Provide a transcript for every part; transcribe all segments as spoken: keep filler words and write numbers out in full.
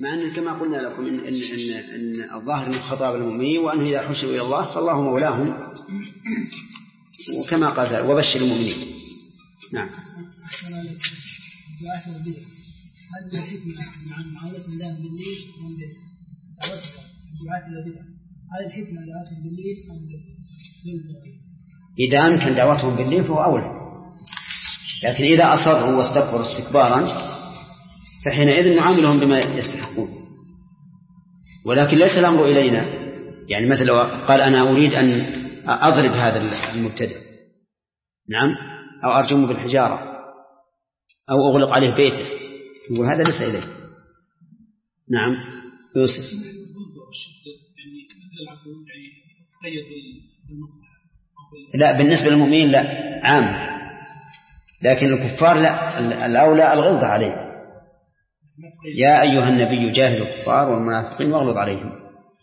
مع أن كما قلنا لكم إن, إن, إن, إن الظاهر من خطاب المؤمنين وأنه إذا حشروا إلى الله فالله مولاهم، وكما قال وبشر المؤمنين. نعم. هل الحكمة عن معاملة الله بالليل أم بالدعوة الدعاة إلى البدع؟ هل الحكمة دعوتهم بالليل أم بالنهار؟ إذا أمكن دعوتهم بالليل فهو أولى، لكن إذا أصروا واستكبروا استكبارا فحينئذ نعاملهم بما يستحقون. ولكن ليس الأمر إلينا، يعني مثل قال أنا أريد أن أضرب هذا المبتدع، نعم، أو أرجمه بالحجارة أو أغلق عليه بيته، وهذا ليس إليه. نعم يوسف. لا بالنسبة للمؤمنين لا عام، لكن الكفار لا، الأولى الغلظ عليهم. يا أيها النبي جاهد الكفار والمنافقين واغلظ عليهم.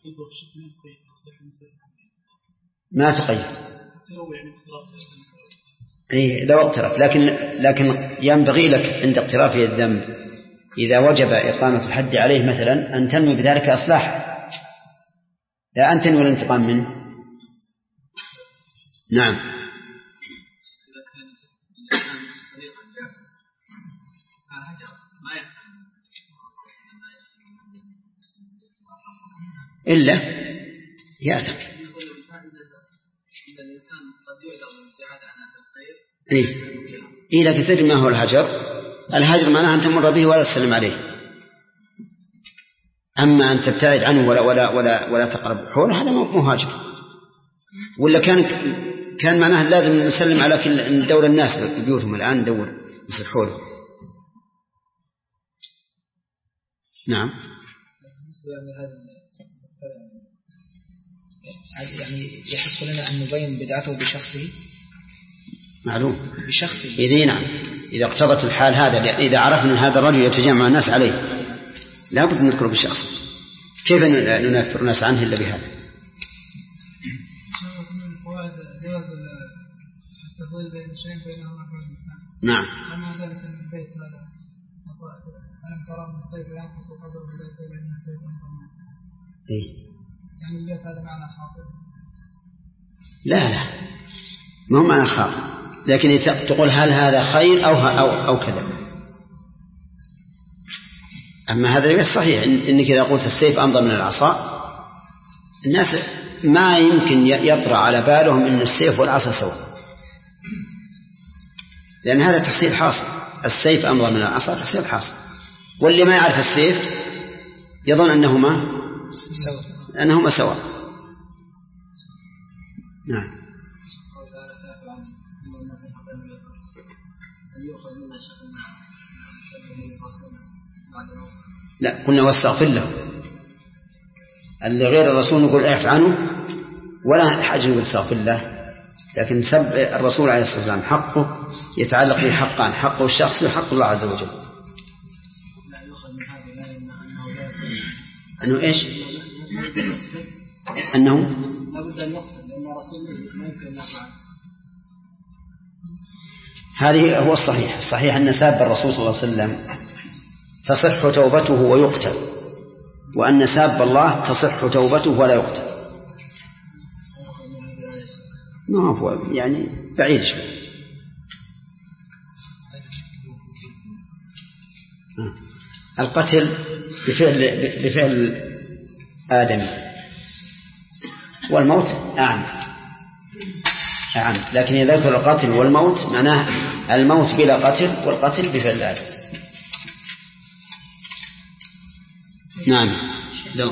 ما تقيد إيه لو اقترف، لكن لكن ينبغي لك عند اقترافه الذنب إذا وجب إقامة الحد عليه مثلا أن تنوي بذلك إصلاحه، لا أن تنوي الانتقام منه. نعم. إلا يأثم. إيه إيه لكن تدري ما هو الهجر؟ الهجر معناه أن تمر به ولا تسلم عليه، أما أن تبتعد عنه ولا ولا ولا ولا تقرب حوله هذا مو هاجر. ولا كان كان معناه لازم نسلم على كل ندور الناس بيوتهم الآن ندور نصير حوله. نعم. يعني يحق لنا أن نبين بدعته بشخصه. معلوم بشخصه. إذا نعم إذا اقتضت الحال هذا، إذا عرفنا أن هذا الرجل يتجمع الناس عليه لا بد نذكره بشخصه. كيف ننفر الناس عنه إلا بهذا؟ نعم. إيه؟ يعني البيت هذا معنى خاطئ؟ لا لا ما هو معنى خاطئ، لكن تقول هل هذا خير أو أو أو كذا. أما هذا غير صحيح، إنك إذا قلت السيف أمضى من العصا الناس ما يمكن يطرأ على بالهم إن السيف والعصا سواء، لأن هذا تحصيل حاصل. السيف أمضى من العصا تحصيل حاصل، واللي ما يعرف السيف يظن أنهما سواء أنهما سواء. نعم. لا قلنا واستغفر له، اللي غير الرسول نقول اعف عنه ولا حاجة نقول استغفر الله، لكن سب الرسول عليه الصلاة والسلام حقه يتعلق به حقان، حقه الشخصي وحق الله عز وجل. أنه إيش؟ أنه لابد أن يقتل لأن الرسول ما يمكن يقع. هذه هو الصحيح. الصحيح أن ساب الرسول صلى الله عليه وسلم تصح توبته ويقتل، وأن ساب الله تصح توبته ولا يقتل. ما هو يعني بعيد شوي. القتل بفعل بفعل آدم، والموت أعم أعم، لكن إذا ذكر القتل والموت معناه الموت بلا قتل والقتل بفعل آدم. نعم. لو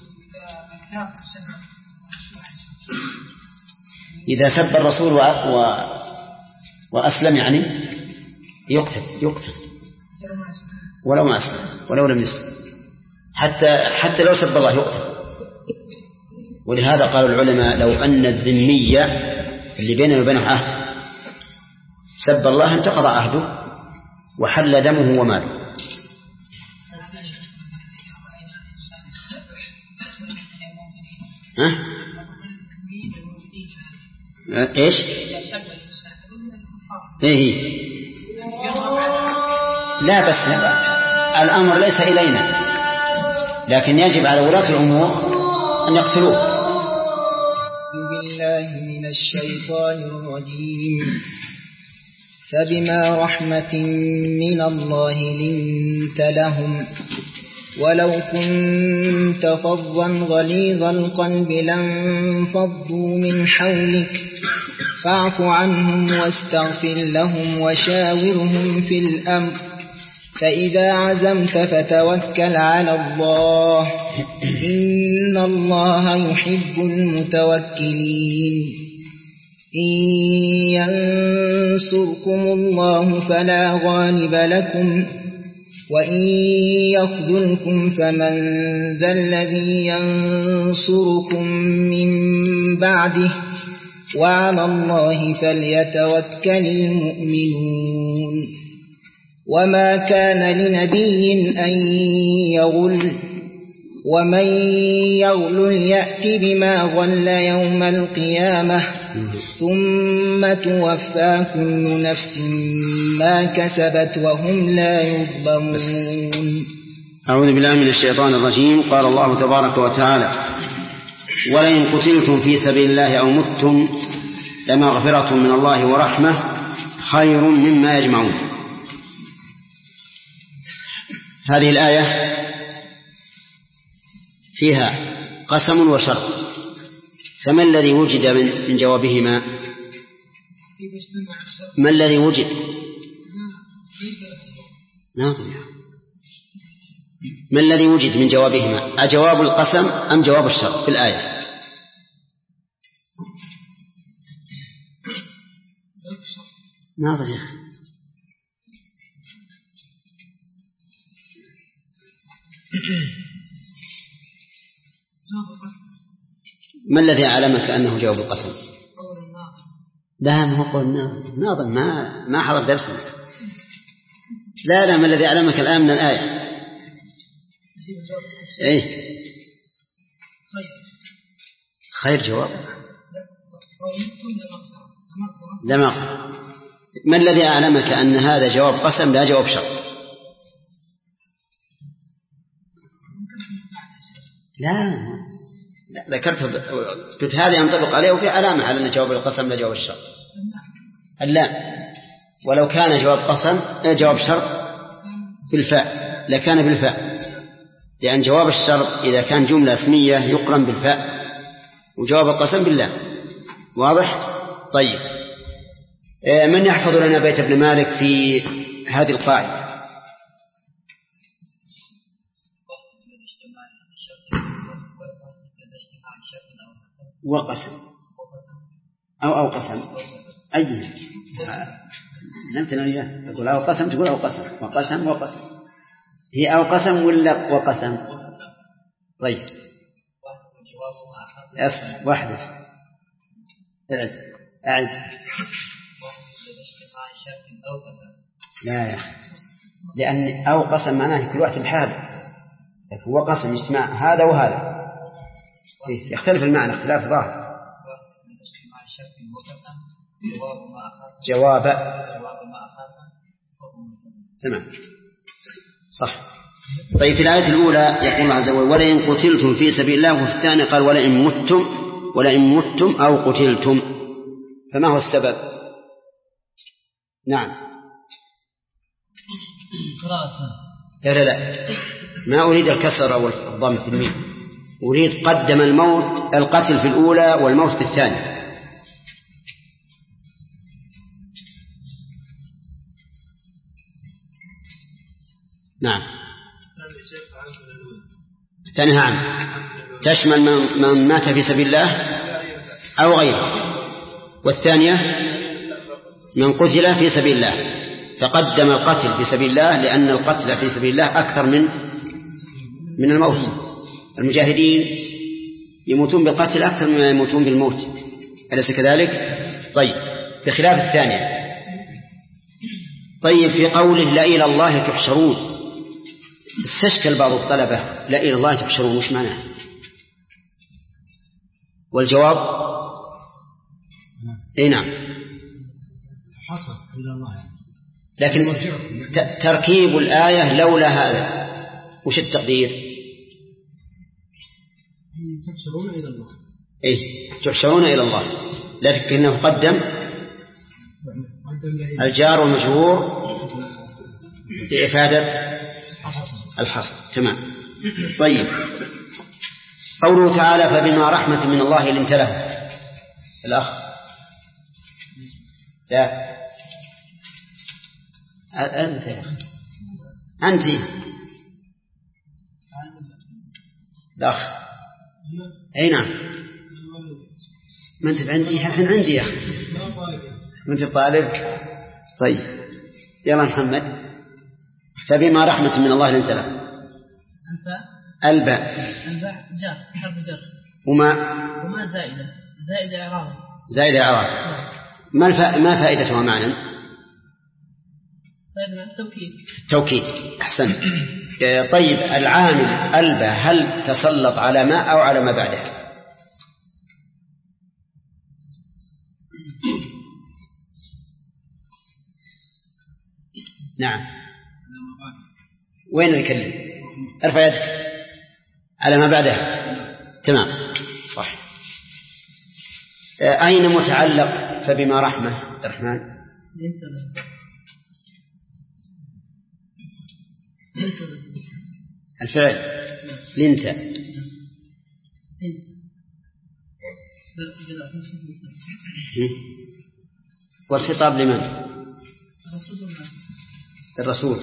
إذا سب الرسول و... و... وأسلم يعني يقتل يقتل ولو ما أسلم ولو لم يسلم، حتى حتى لو سب الله يقتل. ولهذا قال العلماء لو أن الذمية اللي بينه وبينه عهد سب الله انتقض عهده وحل دمه وماله. ها؟ ايش؟ ايه لا بس الامر ليس الينا، لكن يجب على ولاة الأمور أن يقتلوه. بالله من الشيطان الرجيم. فبما رحمة من الله لنت لهم ولو كنت فظا غليظ القلب لانفضوا من حولك فاعف عنهم واستغفر لهم وشاورهم في الأمر فإذا عزمت فتوكل على الله إن الله يحب المتوكلين. إن ينصركم الله فلا غالب لكم وإن يخذلكم فمن ذا الذي ينصركم من بعده وعلى الله فليتوكل المؤمنون. وما كان لنبي أن يغل ومن يغل يأت بما غل يوم القيامة ثم توفى كل نفس ما كسبت وهم لا يظلمون. أعوذ بالله من الشيطان الرجيم. قال الله تبارك وتعالى ولئن قتلتم في سبيل الله أو متم لمغفرة من الله ورحمة خير مما يجمعون. هذه الآية فيها قسم وشرط، فما الذي وجد من جوابهما؟ ما الذي وجد؟ ما الذي وجد من جوابهما؟ أجواب القسم أم جواب الشرط في الآية؟ ناظر يا أخي. ما الذي علمك أنه جواب القسم؟ لا ما هو قول ناظر، ما ما حضر درسنا. لا لا ما الذي علمك الآن من الآية؟ إيه خير جواب. دماغ. ما الذي أعلمك أن هذا جواب قسم لا جواب شرط؟ لا لا ذكرت قلت هذا ينطبق عليه وفي علامة على أن جواب القسم لا جواب الشرط. اللام. ولو كان جواب قسم جواب شرط بالفاء لكان بالفاء، لأن جواب الشرط إذا كان جملة اسمية يقرن بالفاء وجواب القسم باللام. واضح؟ طيب من يحفظ لنا بيت ابن مالك في هذه القاعدة؟ وقسم أو أو قسم أي نمتنا إياه أقول أو قسم تقول أو قسم وقسم وقسم هي أو قسم ولا وقسم؟ طيب أصبر واحدة أعد أعد لا يا أخي، لأن أو قسم معناه كل واحد بحاله، لكن هو قسم يجتمع هذا وهذا يختلف المعنى اختلاف ظاهر. جواب تمام صح. طيب في الآية الأولى يقول الله عز وجل ولئن قتلتم في سبيل الله، وفي الثاني قال ولئن متم ولئن متم أو قتلتم، فما هو السبب؟ نعم لا لا لا ما أريد الكسر أو الضم في الميم، أريد قدم الموت القتل في الأولى والموت في الثانية. نعم الثانية عام تشمل من, من مات في سبيل الله أو غيره، والثانية من قتل في سبيل الله، فقدم القتل في سبيل الله لأن القتل في سبيل الله أكثر من من الموت. المجاهدين يموتون بالقتل أكثر مما يموتون بالموت، أليس كذلك؟ طيب بخلاف الثانية. طيب في قوله لا إلى الله تحشرون، استشكل بعض الطلبة لا إلى الله تحشرون وش معناه؟ والجواب اي نعم حصل إلى الله، لكن تركيب الآية لولا هذا وش التقدير؟ تحشرون إلى الله. إيه تحشرون إلى الله، لكنه قدم الجار والمجرور لإفادة الحصر. تمام. طيب قوله تعالى فبما رحمة من الله لنت له. الأخ لا أنت يا أخي أنت الأخ أي نعم ما أنت عندي الحين عندي يا أخي ما أنت طالب. طيب يلا محمد فبما رحمة من الله لنت له. الباء الباء جار حرف جر وما وما زائدة زائدة إعراب زائدة إعراب. ما الف... ما فائدتها معنى؟ فائدة توكيد. توكيد أحسن. طيب العامل الباء هل تسلط على ما أو على ما بعدها؟ نعم وين الكلم؟ ارفع يدك. على ما بعدها. تمام صح. أين متعلق فبما رحمة الرحمن؟ الفعل لنت. والخطاب لمن؟ الرسول.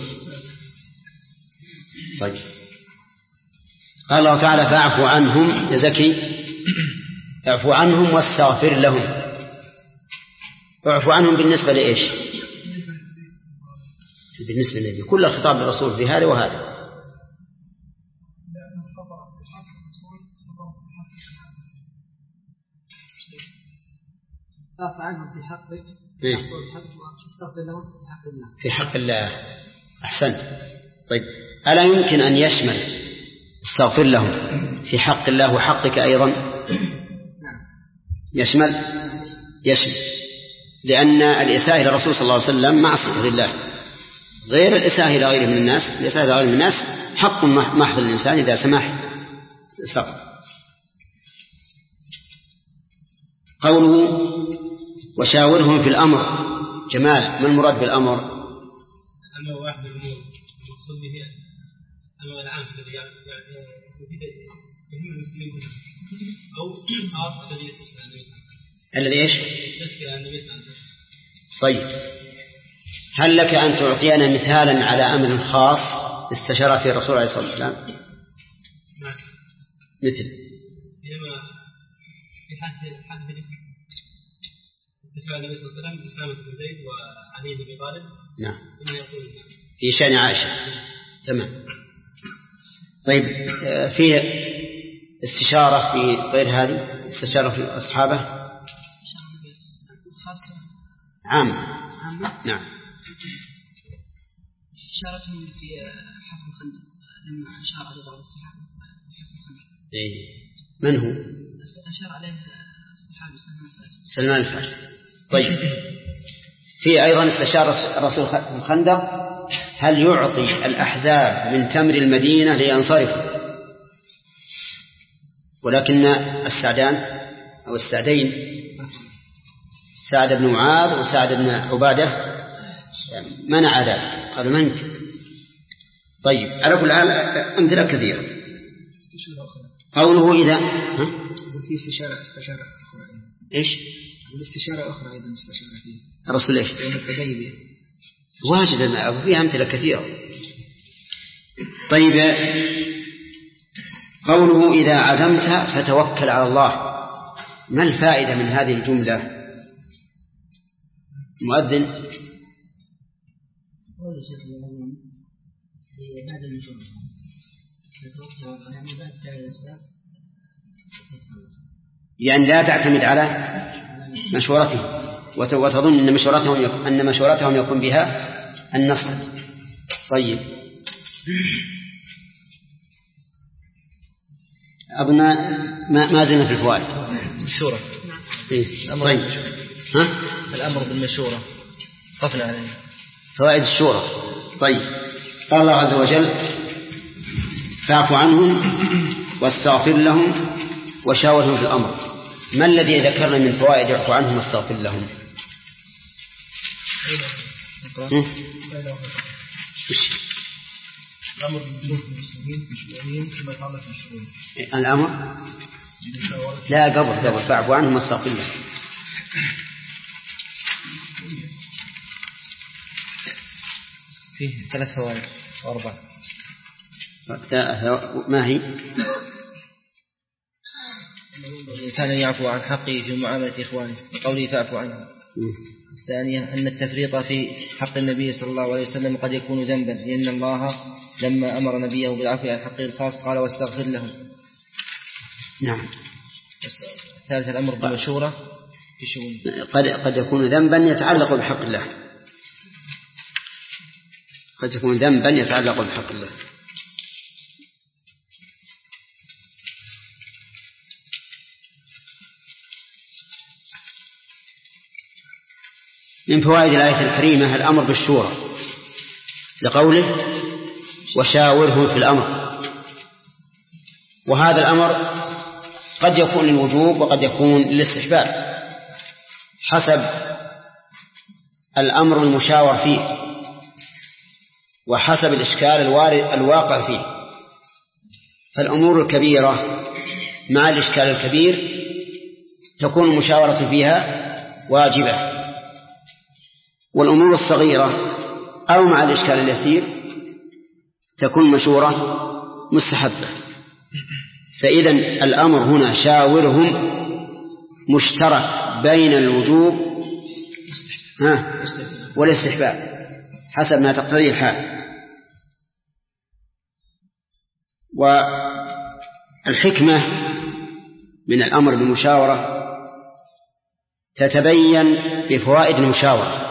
طيب قال الله تعالى فاعفوا عنهم يا زكي اعفوا عنهم واستغفر لهم. اعفوا عنهم بالنسبة لإيش؟ بالنسبة للنبي كل الخطاب للرسول في هذا وهذا. اعفوا عنهم في حقك واستغفر لهم في حق الله. في حق الله أحسنت. طيب ألا يمكن أن يشمل استغفر لهم في حق الله وحقك أيضا؟ يشمل يشمل لأن الإساءة إلى الرسول صلى الله عليه وسلم معصية لله غير الإساءة إلى غيره من الناس. الإساءة إلى غيره من الناس حق محض الإنسان إذا سمح سقط. قوله وشاورهم في الأمر. جمال ما المراد بالأمر؟ الأمر واحد من الأمور المقصود به الأمر العام الذي يهم المسلمين كلهم أو خاص الذي يستشفى النبي صلى الله عليه وسلم. الذي إيش؟ يستشفى النبي صلى الله عليه وسلم. طيب هل لك أن تعطينا مثالا على أمر خاص استشار فيه الرسول عليه الصلاة والسلام؟ نعم. مثل لما في حادث حادث الإفك استشفى النبي صلى الله عليه وسلم أسامة بن زيد وعلي بن أبي طالب. نعم. ثم يقول الناس في شأن عائشة. تمام. طيب في استشارة في غير هذه استشارة في أصحابه عام. نعم. استشارتهم في حفر الخندق لما أشار على بعض الصحابة حفر الخندق. إيه. من هو؟ أشار عليه الصحابي سلمان الفارسي. طيب في أيضا استشار الرسول في الخندق هل يعطي الأحزاب من تمر المدينة لينصرفوا ولكن السعدان أو السعدين سعد بن معاذ وسعد بن عبادة منع ذلك قالوا منك. طيب على كل حال أمثلة كثيرة. قوله إذا ها؟ في استشارة استشارة أخرى إيش؟ الاستشارة أخرى أيضا استشارة فيه الرسول إيش؟ واجد الماء فيها أمثلة كثيرة. طيب قوله إذا عزمت فتوكل على الله ما الفائدة من هذه الجملة؟ مؤذن قول الشيخ العزم بعد المشورة فتوكل يعني بعد فعل الأسباب يعني لا تعتمد على مشورته وتظن أن مشورتهم يكون, أن مشورتهم يكون بها النصر. طيب أظن ما ما زلنا في الفوائد. الشورى. إيه؟ طيب ها؟ الأمر بالمشورة قفنا عليه فوائد الشورى. طيب قال الله عز وجل فاعف عنهم واستغفر لهم وشاورهم في الأمر. ما الذي ذكرنا من فوائد يعفو عنهم واستغفر لهم؟ الأمر بالمشورة المسلمين في شؤونهم كما يتعلق بالشؤون. الأمر لا قبل قبل فاعفو عنهم واستغفر لهم. فيه ثلاث فوائد وأربع. ما هي؟ الإنسان يعفو عن حقه في معاملة إخوانه وقوله فاعفو عنه. الثانية أن التفريط في حق النبي صلى الله عليه وسلم قد يكون ذنبا، لأن الله لما أمر نبيه بالعفو عن حقه الخاص قال واستغفر لهم. نعم. الثالث الأمر بالمشورة في شؤون قد قد يكون ذنبا يتعلق بحق الله، قد يكون ذنبا يتعلق بحق الله. من فوائد الآية الكريمة الأمر بالشورى لقوله وشاورهم في الأمر، وهذا الأمر قد يكون للوجوب وقد يكون للاستحباب حسب الأمر المشاور فيه وحسب الإشكال الواقع فيه. فالأمور الكبيرة مع الإشكال الكبير تكون المشاورة فيها واجبة، والأمور الصغيرة أو مع الإشكال اليسير تكون مشورة مستحبة. فإذا الأمر هنا شاورهم مشترك بين الوجوب والاستحباب حسب ما تقتضيه الحال. والحكمة من الأمر بالمشاورة تتبين بفوائد المشاورة،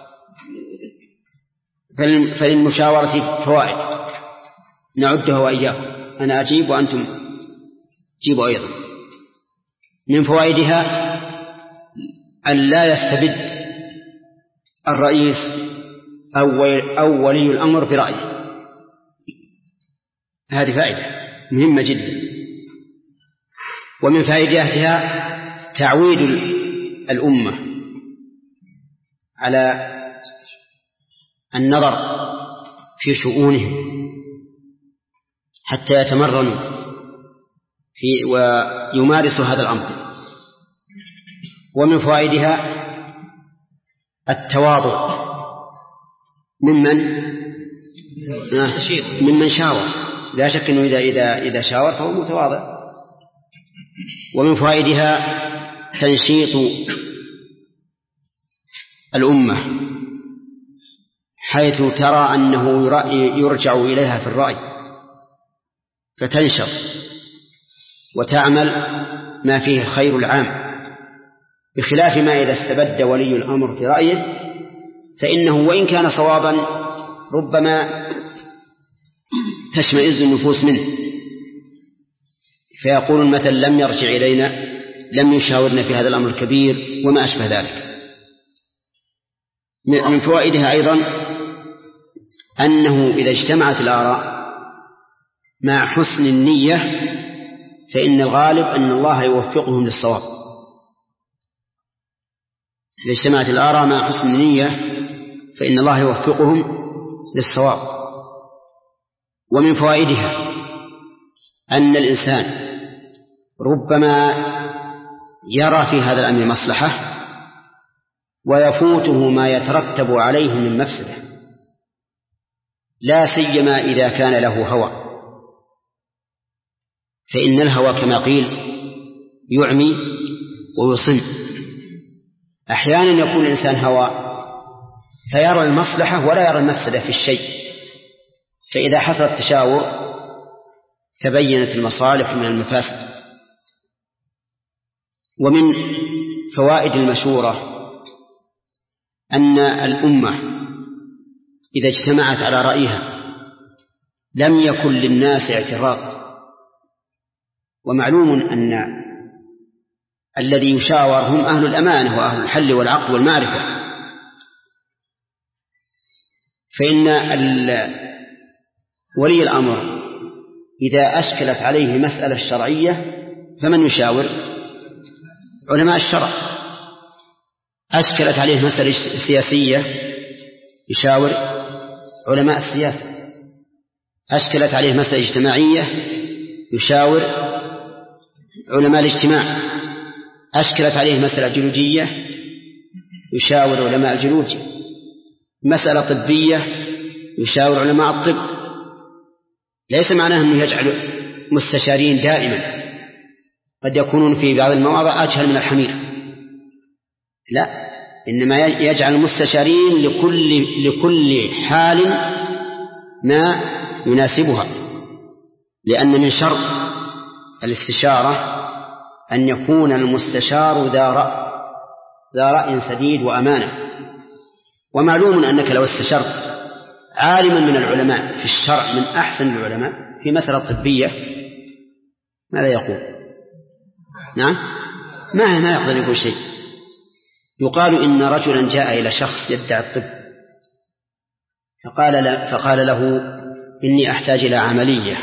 فللمشاورة فوائد نعدها وإياكم، أنا أجيب وأنتم جيبوا أيضا. من فوائدها أن لا يستبد الرئيس أو ولي الأمر برأيه، هذه فائدة مهمة جدا. ومن فائدتها تعويد الأمة على النظر في شؤونهم حتى يتمرنوا في ويمارسوا هذا الأمر. ومن فوائدها التواضع ممن ممن شاور، لا شك أنه إذا إذا إذا شاور فهو متواضع. ومن فوائدها تنشيط الأمة حيث ترى أنه يرجع إليها في الرأي فتنشط وتعمل ما فيه الخير العام، بخلاف ما إذا استبد ولي الأمر في رأيه فإنه وإن كان صوابا ربما تشمئز النفوس منه، فيقول المثل لم يرجع إلينا، لم يشاورنا في هذا الأمر الكبير وما أشبه ذلك. من فوائدها أيضا أنه إذا اجتمعت الآراء مع حسن النية فإن الغالب أن الله يوفقهم للصواب. إذا اجتمعت الآراء مع حسن النية فإن الله يوفقهم للصواب. ومن فوائدها أن الإنسان ربما يرى في هذا الأمر مصلحة ويفوته ما يترتب عليه من مفسده، لا سيما إذا كان له هوى، فإن الهوى كما قيل يعمي ويصم. أحيانا يكون الإنسان هوى فيرى المصلحة ولا يرى المفسدة في الشيء، فإذا حصل التشاور تبينت المصالح من المفاسد. ومن فوائد المشورة أن الأمة إذا اجتمعت على رأيها لم يكن للناس اعتراض. ومعلوم أن الذي يشاور هم أهل الأمانة وأهل الحل والعقل والمعرفة، فإن ولي الأمر إذا أشكلت عليه مسألة شرعية فمن يشاور؟ علماء الشرع. أشكلت عليه مسألة سياسية يشاور علماء السياسة. أشكلت عليه مسألة اجتماعية يشاور علماء الاجتماع. أشكلت عليه مسألة جيولوجية يشاور علماء الجيولوجيا. مسألة طبية يشاور علماء الطب. ليس معناه أنه يجعل مستشارين دائما، قد يكونون في بعض المواضع أجهل من الحمير، لا، إنما يجعل المستشارين لكل, لكل حال ما يناسبها، لأن من شرط الاستشارة أن يكون المستشار ذا رأي ذا رأي سديد وأمانة. ومعلوم أنك لو استشرت عالما من العلماء في الشرع من أحسن العلماء في مسألة طبية ماذا يقول؟ نعم، ما ما يقدر يقول شيء. يقال إن رجلا جاء إلى شخص يدعي الطب فقال, فقال له إني أحتاج إلى عملية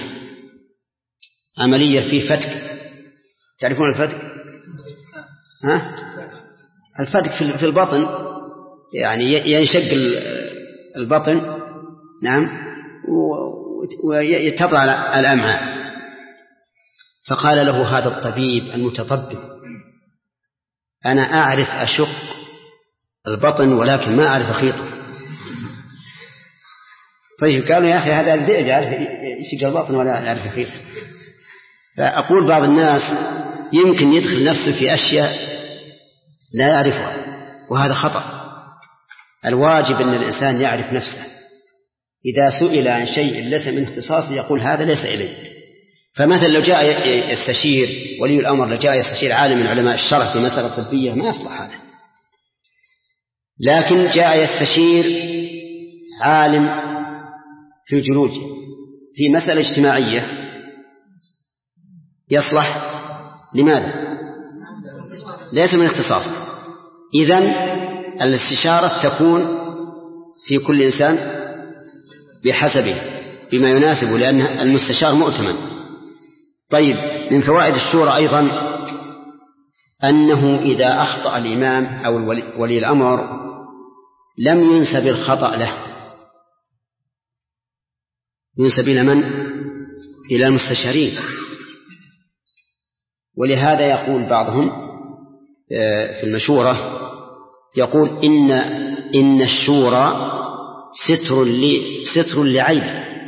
عملية في فتك. تعرفون الفتك؟ ها؟ الفتك في البطن، يعني ينشق البطن، نعم، ويتضع الأمعاء. فقال له هذا الطبيب المتطبب أنا أعرف أشق البطن ولكن ما أعرف أخيطه. طيب قالوا يا أخي هذا الذئب يعرف يشق البطن ولا يعرف أخيطه. فأقول بعض الناس يمكن يدخل نفسه في أشياء لا يعرفها، وهذا خطأ. الواجب أن الإنسان يعرف نفسه. إذا سئل عن شيء ليس من اختصاصه يقول هذا ليس إلي. فمثلا لو جاء يستشير ولي الأمر، لو جاء يستشير عالم من علماء الشرع في مسألة طبية ما يصلح هذا. لكن جاء يستشير عالم في الجيولوجيا في مسألة اجتماعية يصلح. لماذا؟ ليس من اختصاصه. إذن الاستشارة تكون في كل إنسان بحسبه بما يناسبه، لأن المستشار مؤتمن. طيب، من فوائد الشورى أيضا أنه إذا أخطأ الإمام أو ولي الأمر لم ينسب الخطأ له، ينسب إلى من؟ إلى المستشارين. ولهذا يقول بعضهم في المشورة يقول إن إن الشورى ستر ستر لعيب.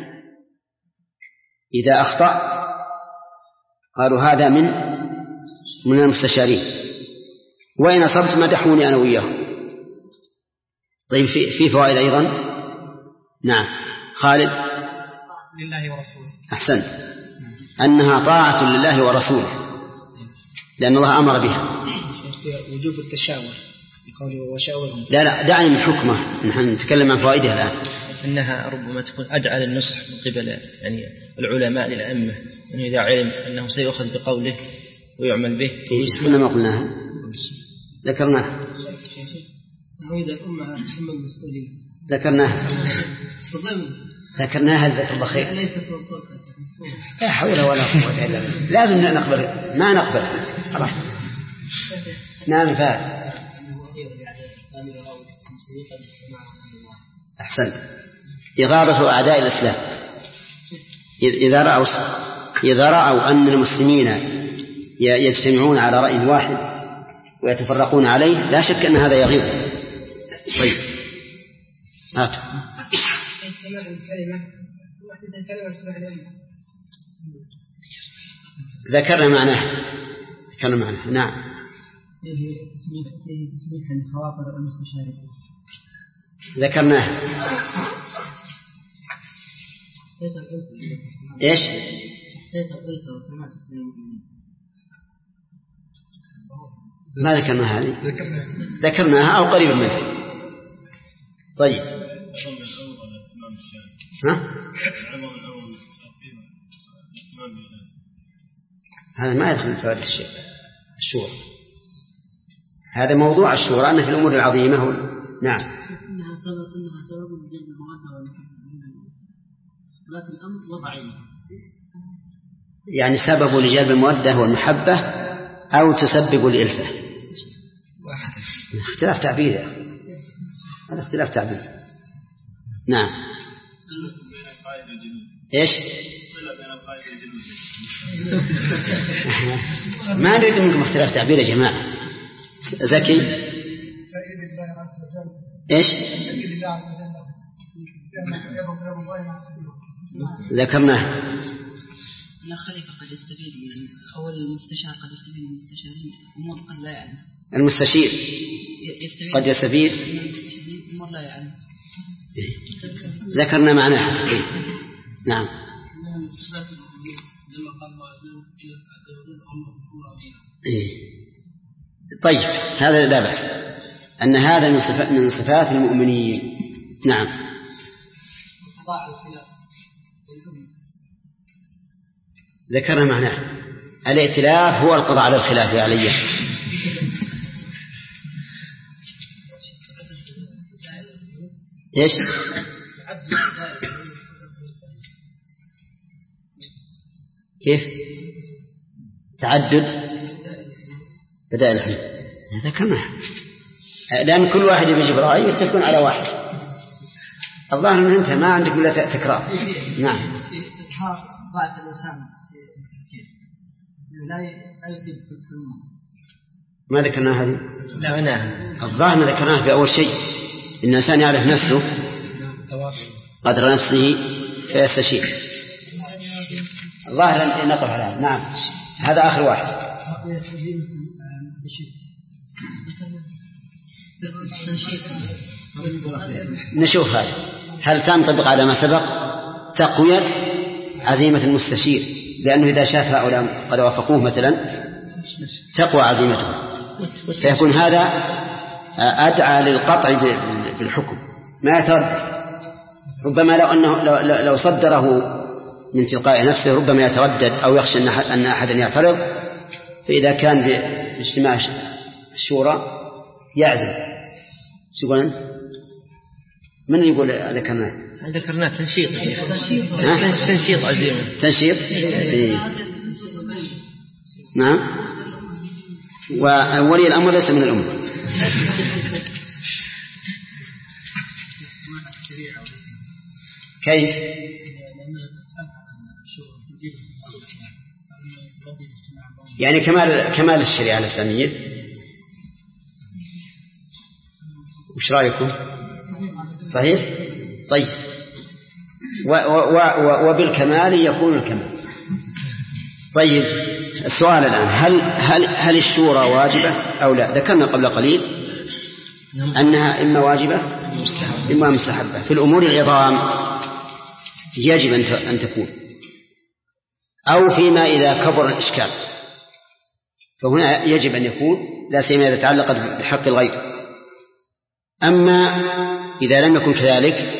إذا أخطأت قالوا هذا من من المستشارين، وإن أصبت مدحوني أنا وياه. طيب، في في فوائد أيضا. نعم، خالد. لله ورسوله. أحسنت. أنها طاعة لله ورسوله لأن الله أمر بها. وجوب التشاور بقوله وشاورهم. لا لا دعني من حكمه، نحن نتكلم عن فوائدها الآن. إنها ربما تكون أجعل النصح من قبل يعني العلماء للأئمة، أنه إذا علم أنه سيأخذ بقوله ويعمل به. كنا ما قلناها، ذكرناها. تعود الأمة على تحمل المسؤولية. ذكرناها. ذكرناها ذكر الله خير. لا حول ولا قوة إلا بالله. لازم نقبل، ما نقبل خلاص. نعم فهد. أحسنت. إغاظة أعداء الإسلام إذا رأوا إذا رأوا أن المسلمين يجتمعون على رأي واحد ويتفرقون عليه لا شك أن هذا يغيظ. طيب، هاتوا. ذكرنا معناه ذكرنا معناه نعم. فيه تسميح لخواطر المستشارين ذكرناه. ايش؟ ما ذكرنا هذه؟ ذكرناها أو قريب منها. طيب، ها؟ هذا ما يدخل في هذا الشيء الشورى. هذا موضوع الشورى أن في الأمور العظيمة هو... نعم. إنها سبب إنها سبب لجلب المودة ولكن الأمر وضعيه. يعني سبب لجلب المودة والمحبة أو تسبب الإلفة. اختلاف تعبير، هذا اختلاف تعبير. نعم. إيش؟ ما نريد منكم اختلاف تعبير يا جماعة. زكي إيش؟ ذكرناه. أن الخليفة قد يستفيد من أول المستشار، قد يستفيد من المستشارين أمور قد لا يعلم. المستشير قد يستفيد من المستشارين أمور لا يعلم. ذكرنا معناها. نعم. طيب هذا لا بأس أن هذا من صفات من صفات المؤمنين. نعم. ذكرنا معناه. الائتلاف هو القضاء على الخلاف يا علي. ايش؟ كيف؟ تعدد بدائل الحلول ذكرناها، لأن كل واحد يجيب رأيه يتفقون على واحد. الظاهر أن أنت ما عندك إلا تكرار. نعم. إظهار ضعف الإنسان لا لا يصيب كل ما ذكرنا هذه؟ لا نعم. الظاهر ذكرناه في أول شيء إن الإنسان يعرف نفسه قدر نفسه فيستشير. الظاهر نقف على هذا. نعم. هذا آخر واحد. نشوف هذا هل تنطبق على ما سبق تقوية عزيمة المستشير، لأنه إذا شاف هؤلاء قد وافقوه مثلا تقوى عزيمته، فيكون هذا أدعى للقطع بالحكم ما يتردد. ربما لو أنه لو, لو صدره من تلقاء نفسه ربما يتردد أو يخشى أن أحدا يعترض، فإذا كان باجتماع الشورى يعزم. شو يقول من يقول ذكرناه؟ ذكرناه تنشيط تنشيط عزيمة تنشيط. إيه. نعم. وولي الأمر ليس من الأمة. كيف؟ يعني كمال كمال الشريعة الإسلامية. وش رأيكم؟ صحيح؟ طيب. و و و وبالكمال يكون الكمال. طيب السؤال الآن هل هل هل الشورى واجبة أو لا؟ ذكرنا قبل قليل أنها إما واجبة إما مستحبة. في الأمور العظام يجب أن تكون، أو فيما إذا كبر الإشكال فهنا يجب أن يكون، لا سيما إذا تعلقت بحق الغير. أما إذا لم يكن كذلك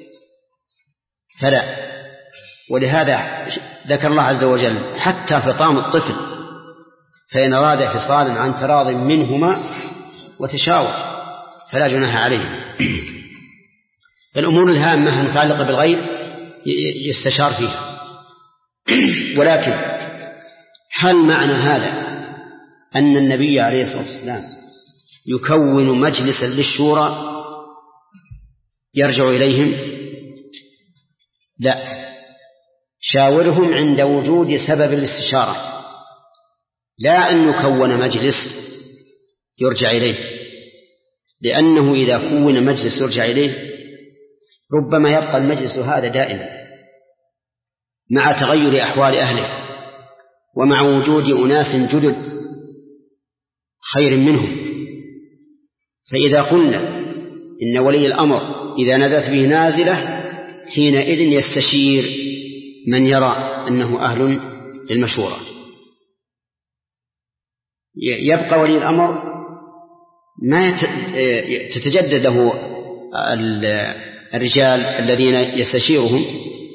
فلا. ولهذا ذكر الله عز وجل حتى فطام الطفل فإن أراد فصالا عن تراض منهما وتشاور فلا جناح عليه. الأمور الهامة المتعلقة بالغير يستشار فيها. ولكن هل معنى هذا أن النبي عليه الصلاة والسلام يكون مجلسا للشورى يرجع إليهم؟ لا، شاورهم عند وجود سبب الاستشارة، لا أن يكون مجلس يرجع إليه، لأنه إذا كون مجلس يرجع إليه ربما يبقى المجلس هذا دائما مع تغير أحوال أهله ومع وجود أناس جدد خير منهم. فإذا قلنا إن ولي الأمر إذا نزلت به نازلة حينئذ يستشير من يرى أنه أهل للمشورة. يبقى ولي الأمر ما تتجدد له الرجال الذين يستشيرهم،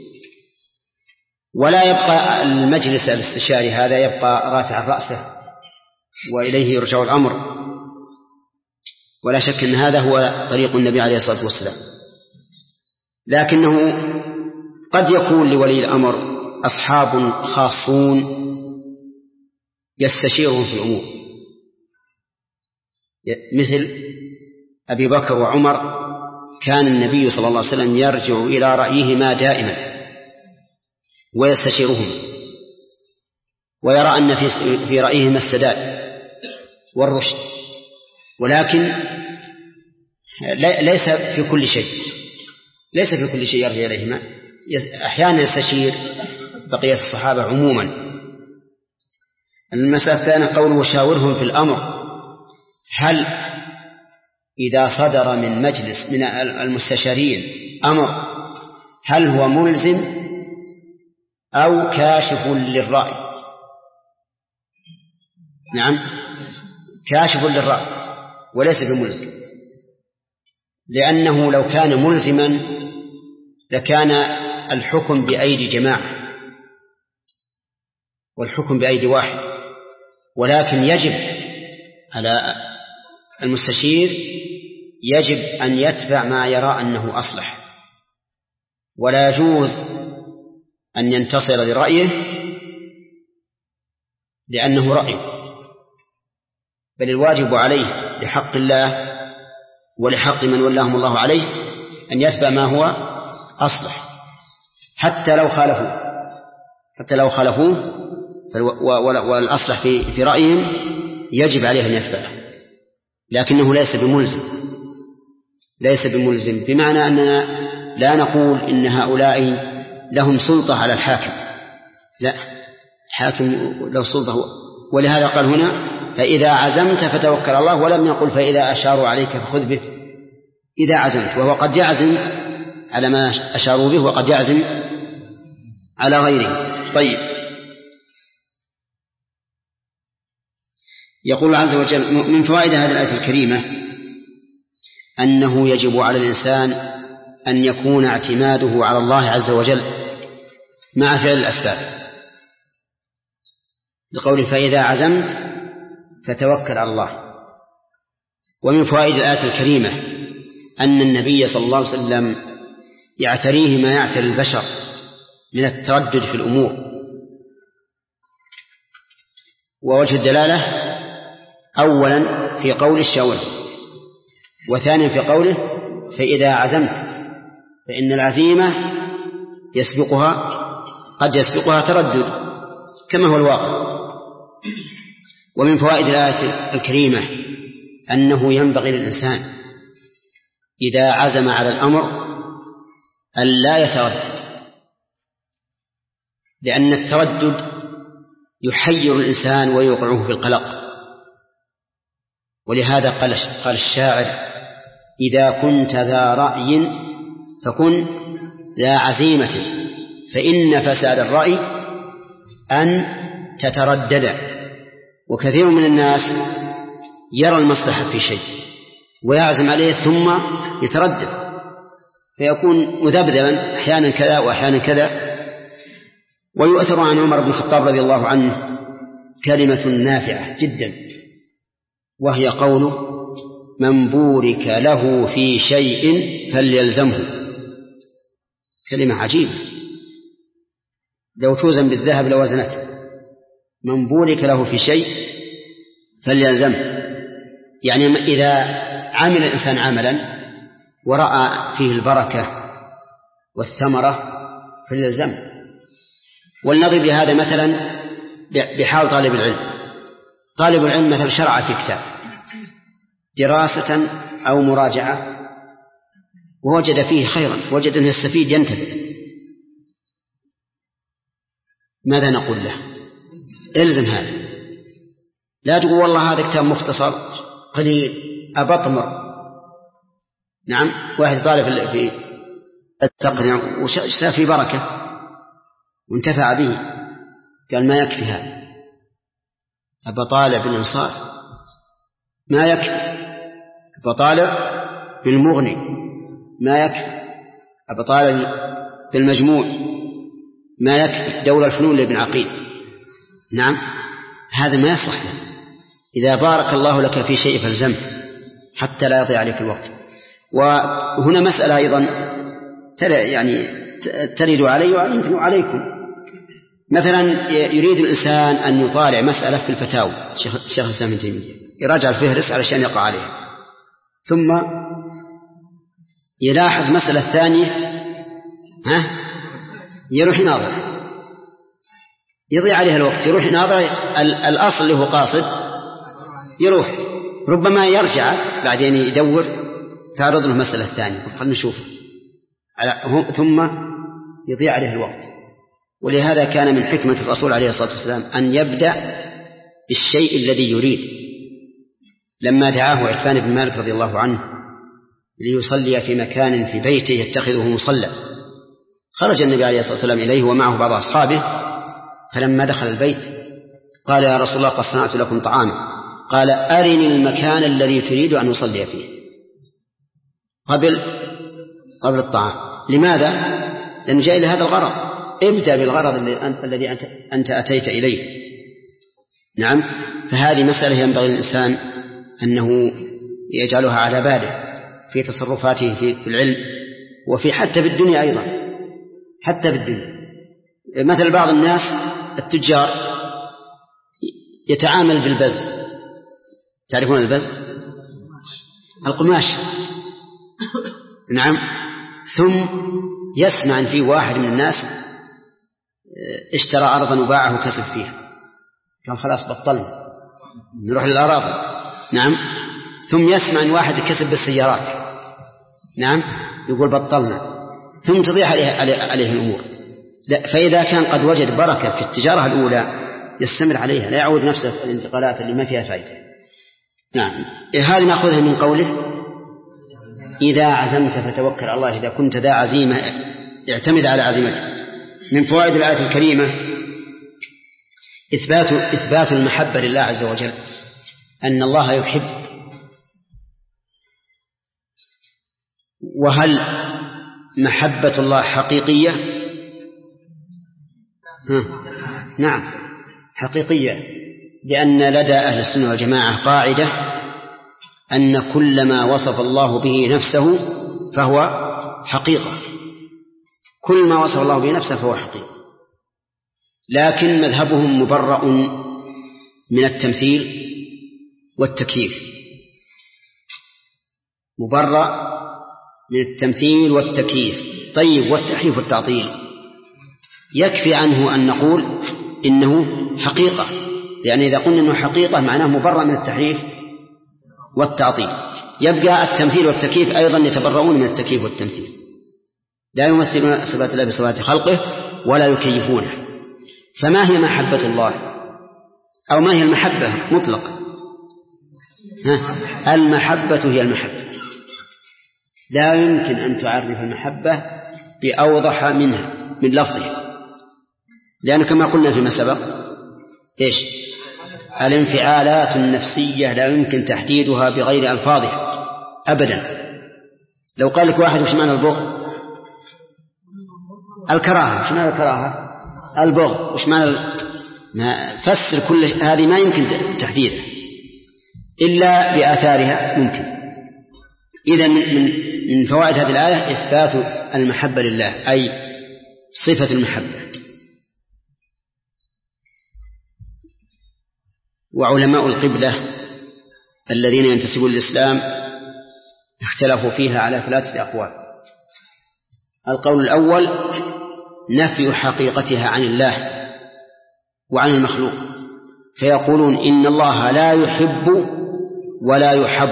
ولا يبقى المجلس الاستشاري هذا يبقى رافع رأسه وإليه يرجع الأمر. ولا شك أن هذا هو طريق النبي عليه الصلاة والسلام. لكنه قد يكون لولي الأمر أصحاب خاصون يستشيرهم في الأمور، مثل أبي بكر وعمر كان النبي صلى الله عليه وسلم يرجع إلى رأيهما دائما ويستشيرهم، ويرى أن في رأيهما السداد والرشد، ولكن ليس في كل شيء ليس في كل شيء يرجع إليهما، أحيانا يستشير بقية الصحابة عموما. المسألة الثانية قوله وشاورهم في الأمر، هل إذا صدر من مجلس من المستشارين أمر هل هو ملزم أو كاشف للرأي؟ نعم، كاشف للرأي وليس بملزم، لأنه لو كان ملزما لكان الحكم بأيدي جماعة والحكم بأيدي واحد، ولكن يجب على المستشير يجب أن يتبع ما يرى أنه أصلح، ولا يجوز أن ينتصر لرأيه لأنه رأيه، بل الواجب عليه لحق الله ولحق من ولاهم الله عليه أن يتبع ما هو أصلح حتى لو خالفوه حتى لو خالفوه والأصلح في في رأيهم يجب عليه أن يتبعه، لكنه ليس بملزم ليس بملزم بمعنى أننا لا نقول إن هؤلاء لهم سلطة على الحاكم، لا، الحاكم له سلطة، ولهذا قال هنا فإذا عزمت فتوكل على الله، ولم يقل فإذا أشاروا عليك فخذ به. إذا عزمت، وهو قد يعزم على ما أشاروا به وقد يعزم على غيره. طيب، يقول عز وجل من فوائد هذه الآية الكريمة أنه يجب على الإنسان أن يكون اعتماده على الله عز وجل مع فعل الأسباب، لقوله فإذا عزمت فتوكل على الله. ومن فوائد الآية الكريمة أن النبي صلى الله عليه وسلم يعتريه ما يعتري البشر من التردد في الأمور، ووجه الدلالة أولا في قول الشاور، وثانيا في قوله فإذا عزمت، فإن العزيمة يسبقها قد يسبقها تردد كما هو الواقع. ومن فوائد الآية الكريمة أنه ينبغي للإنسان إذا عزم على الأمر أن لا يتردد، لأن التردد يحير الإنسان ويوقعه في القلق. ولهذا قال قال الشاعر إذا كنت ذا رأي فكن ذا عزيمة، فإن فساد الرأي أن تتردد. وكثير من الناس يرى المصلحة في شيء ويعزم عليه ثم يتردد فيكون مذبذبا، أحيانا كذا وأحيانا كذا. ويؤثر عن عمر بن الخطاب رضي الله عنه كلمة نافعة جدا، وهي قوله من بورك له في شيء فليلزمه. كلمة عجيبة لو توزن بالذهب لوزنته. من بورك له في شيء فليلزمه، يعني إذا عمل الإنسان عملا ورأى فيه البركة والثمرة فليلزمه. ولنضرب لهذا مثلا بحال طالب العلم. طالب العلم مثلا شرع في كتاب دراسة أو مراجعة ووجد فيه خيرا، وجد أنه يستفيد ينتبه، ماذا نقول له؟ إلزم هذا، لا تقول والله هذا كتاب مختصر قليل أبطمر. نعم، واحد طالب في التقنية وشاف في بركة وانتفع به، قال ما يكفي هذا، أبا طالع بالإنصاف، ما يكفي، أبا طالع بالمغني، ما يكفي، أبا طالع بالمجموع، ما يكفي، دولة الفنون لابن عقيل. نعم، هذا ما يصلح. إذا بارك الله لك في شيء فالزمه حتى لا يضيع عليك الوقت. وهنا مسألة أيضا يعني ترد علي ويمكن عليكم، مثلا يريد الإنسان أن يطالع مسألة في الفتاوى شيخ الإسلام ابن تيمية، يراجع الفهرس علشان يقع عليها، ثم يلاحظ مسألة ثانية ها يروح يناظر، يضيع عليها الوقت، يروح يناظر الأصل اللي هو قاصد يروح، ربما يرجع بعدين يدور تعرض له مسألة ثانية خلنا نشوف، ثم يضيع عليه الوقت. ولهذا كان من حكمة الرسول عليه الصلاة والسلام أن يبدأ بالشيء الذي يريد. لما دعاه عثمان بن مالك رضي الله عنه ليصلي في مكان في بيته يتخذه مصلى، خرج النبي عليه الصلاة والسلام إليه ومعه بعض أصحابه، فلما دخل البيت قال يا رسول الله قد صنعت لكم طعاما، قال أرني المكان الذي تريد أن أصلي فيه قبل قبل الطعام. لماذا؟ لأنه جاء إلى هذا الغرض، ابدأ بالغرض الذي أنت, أنت أتيت إليه. نعم، فهذه مسألة ينبغي للإنسان أنه يجعلها على باله في تصرفاته في العلم وفي حتى في الدنيا أيضا، حتى في الدنيا. مثل بعض الناس التجار يتعامل بالبز، تعرفون البز؟ القماش. نعم، ثم يسمع أن في واحد من الناس اشترى أرضا وباعه وكسب فيها، كان خلاص بطلنا نروح للأراضي. نعم، ثم يسمع أن واحد كسب بالسيارات، نعم، يقول بطلنا، ثم تضيع عليه, عليه الأمور. فإذا كان قد وجد بركة في التجارة الأولى يستمر عليها، لا يعود نفسه الانتقالات اللي ما فيها فائدة. نعم، هذه نأخذها من قوله إذا عزمت فتوكل على الله، إذا كنت ذا عزيمة اعتمد على عزيمتك. من فوائد الآية الكريمة إثبات, إثبات المحبة لله عز وجل، أن الله يحب. وهل محبة الله حقيقية؟ ها. نعم حقيقية، لأن لدى أهل السنة والجماعة قاعدة أن كل ما وصف الله به نفسه فهو حقيقة، كل ما وصف الله به نفسه فهو حقيقة. لكن مذهبهم مبرأ من التمثيل والتكييف، مبرأ من التمثيل والتكييف. طيب، والتحريف والتعطيل يكفي عنه أن نقول إنه حقيقة، لأن إذا قلنا إنه حقيقة معناه مبرأ من التحريف والتعطيل. يبقى التمثيل والتكييف أيضا يتبرؤون من التكييف والتمثيل، لا يمثلون صفات الله بصفات خلقه ولا يكيفونه. فما هي محبة الله، أو ما هي المحبة مطلقا؟ ها؟ المحبة هي المحبة، لا يمكن أن تعرف المحبة بأوضح منها من لفظها، لأن كما قلنا فيما سبق إيش؟ الانفعالات النفسية لا يمكن تحديدها بغير ألفاظها أبدا. لو قال لك واحد وش معنى البغض؟ الكراهة. وش معنى الكراهة؟ البغض. وش معنى ما فسر كل هذه ما يمكن تحديدها إلا بآثارها ممكن. إذا من من فوائد هذه الآية إثبات المحبة لله، أي صفة المحبة. وعلماء القبلة الذين ينتسبون للإسلام اختلفوا فيها على ثلاثة أقوال. القول الأول نفي حقيقتها عن الله وعن المخلوق، فيقولون إن الله لا يحب ولا يحب.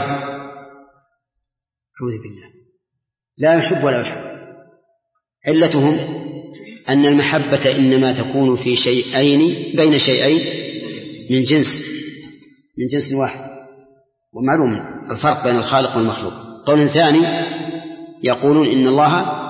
أعوذ بالله، لا يحب ولا يحب. علتهم أن المحبة إنما تكون في شيئين، بين شيئين من جنس من جنس واحد، ومعلوم الفرق بين الخالق والمخلوق. قول ثاني يقولون إن الله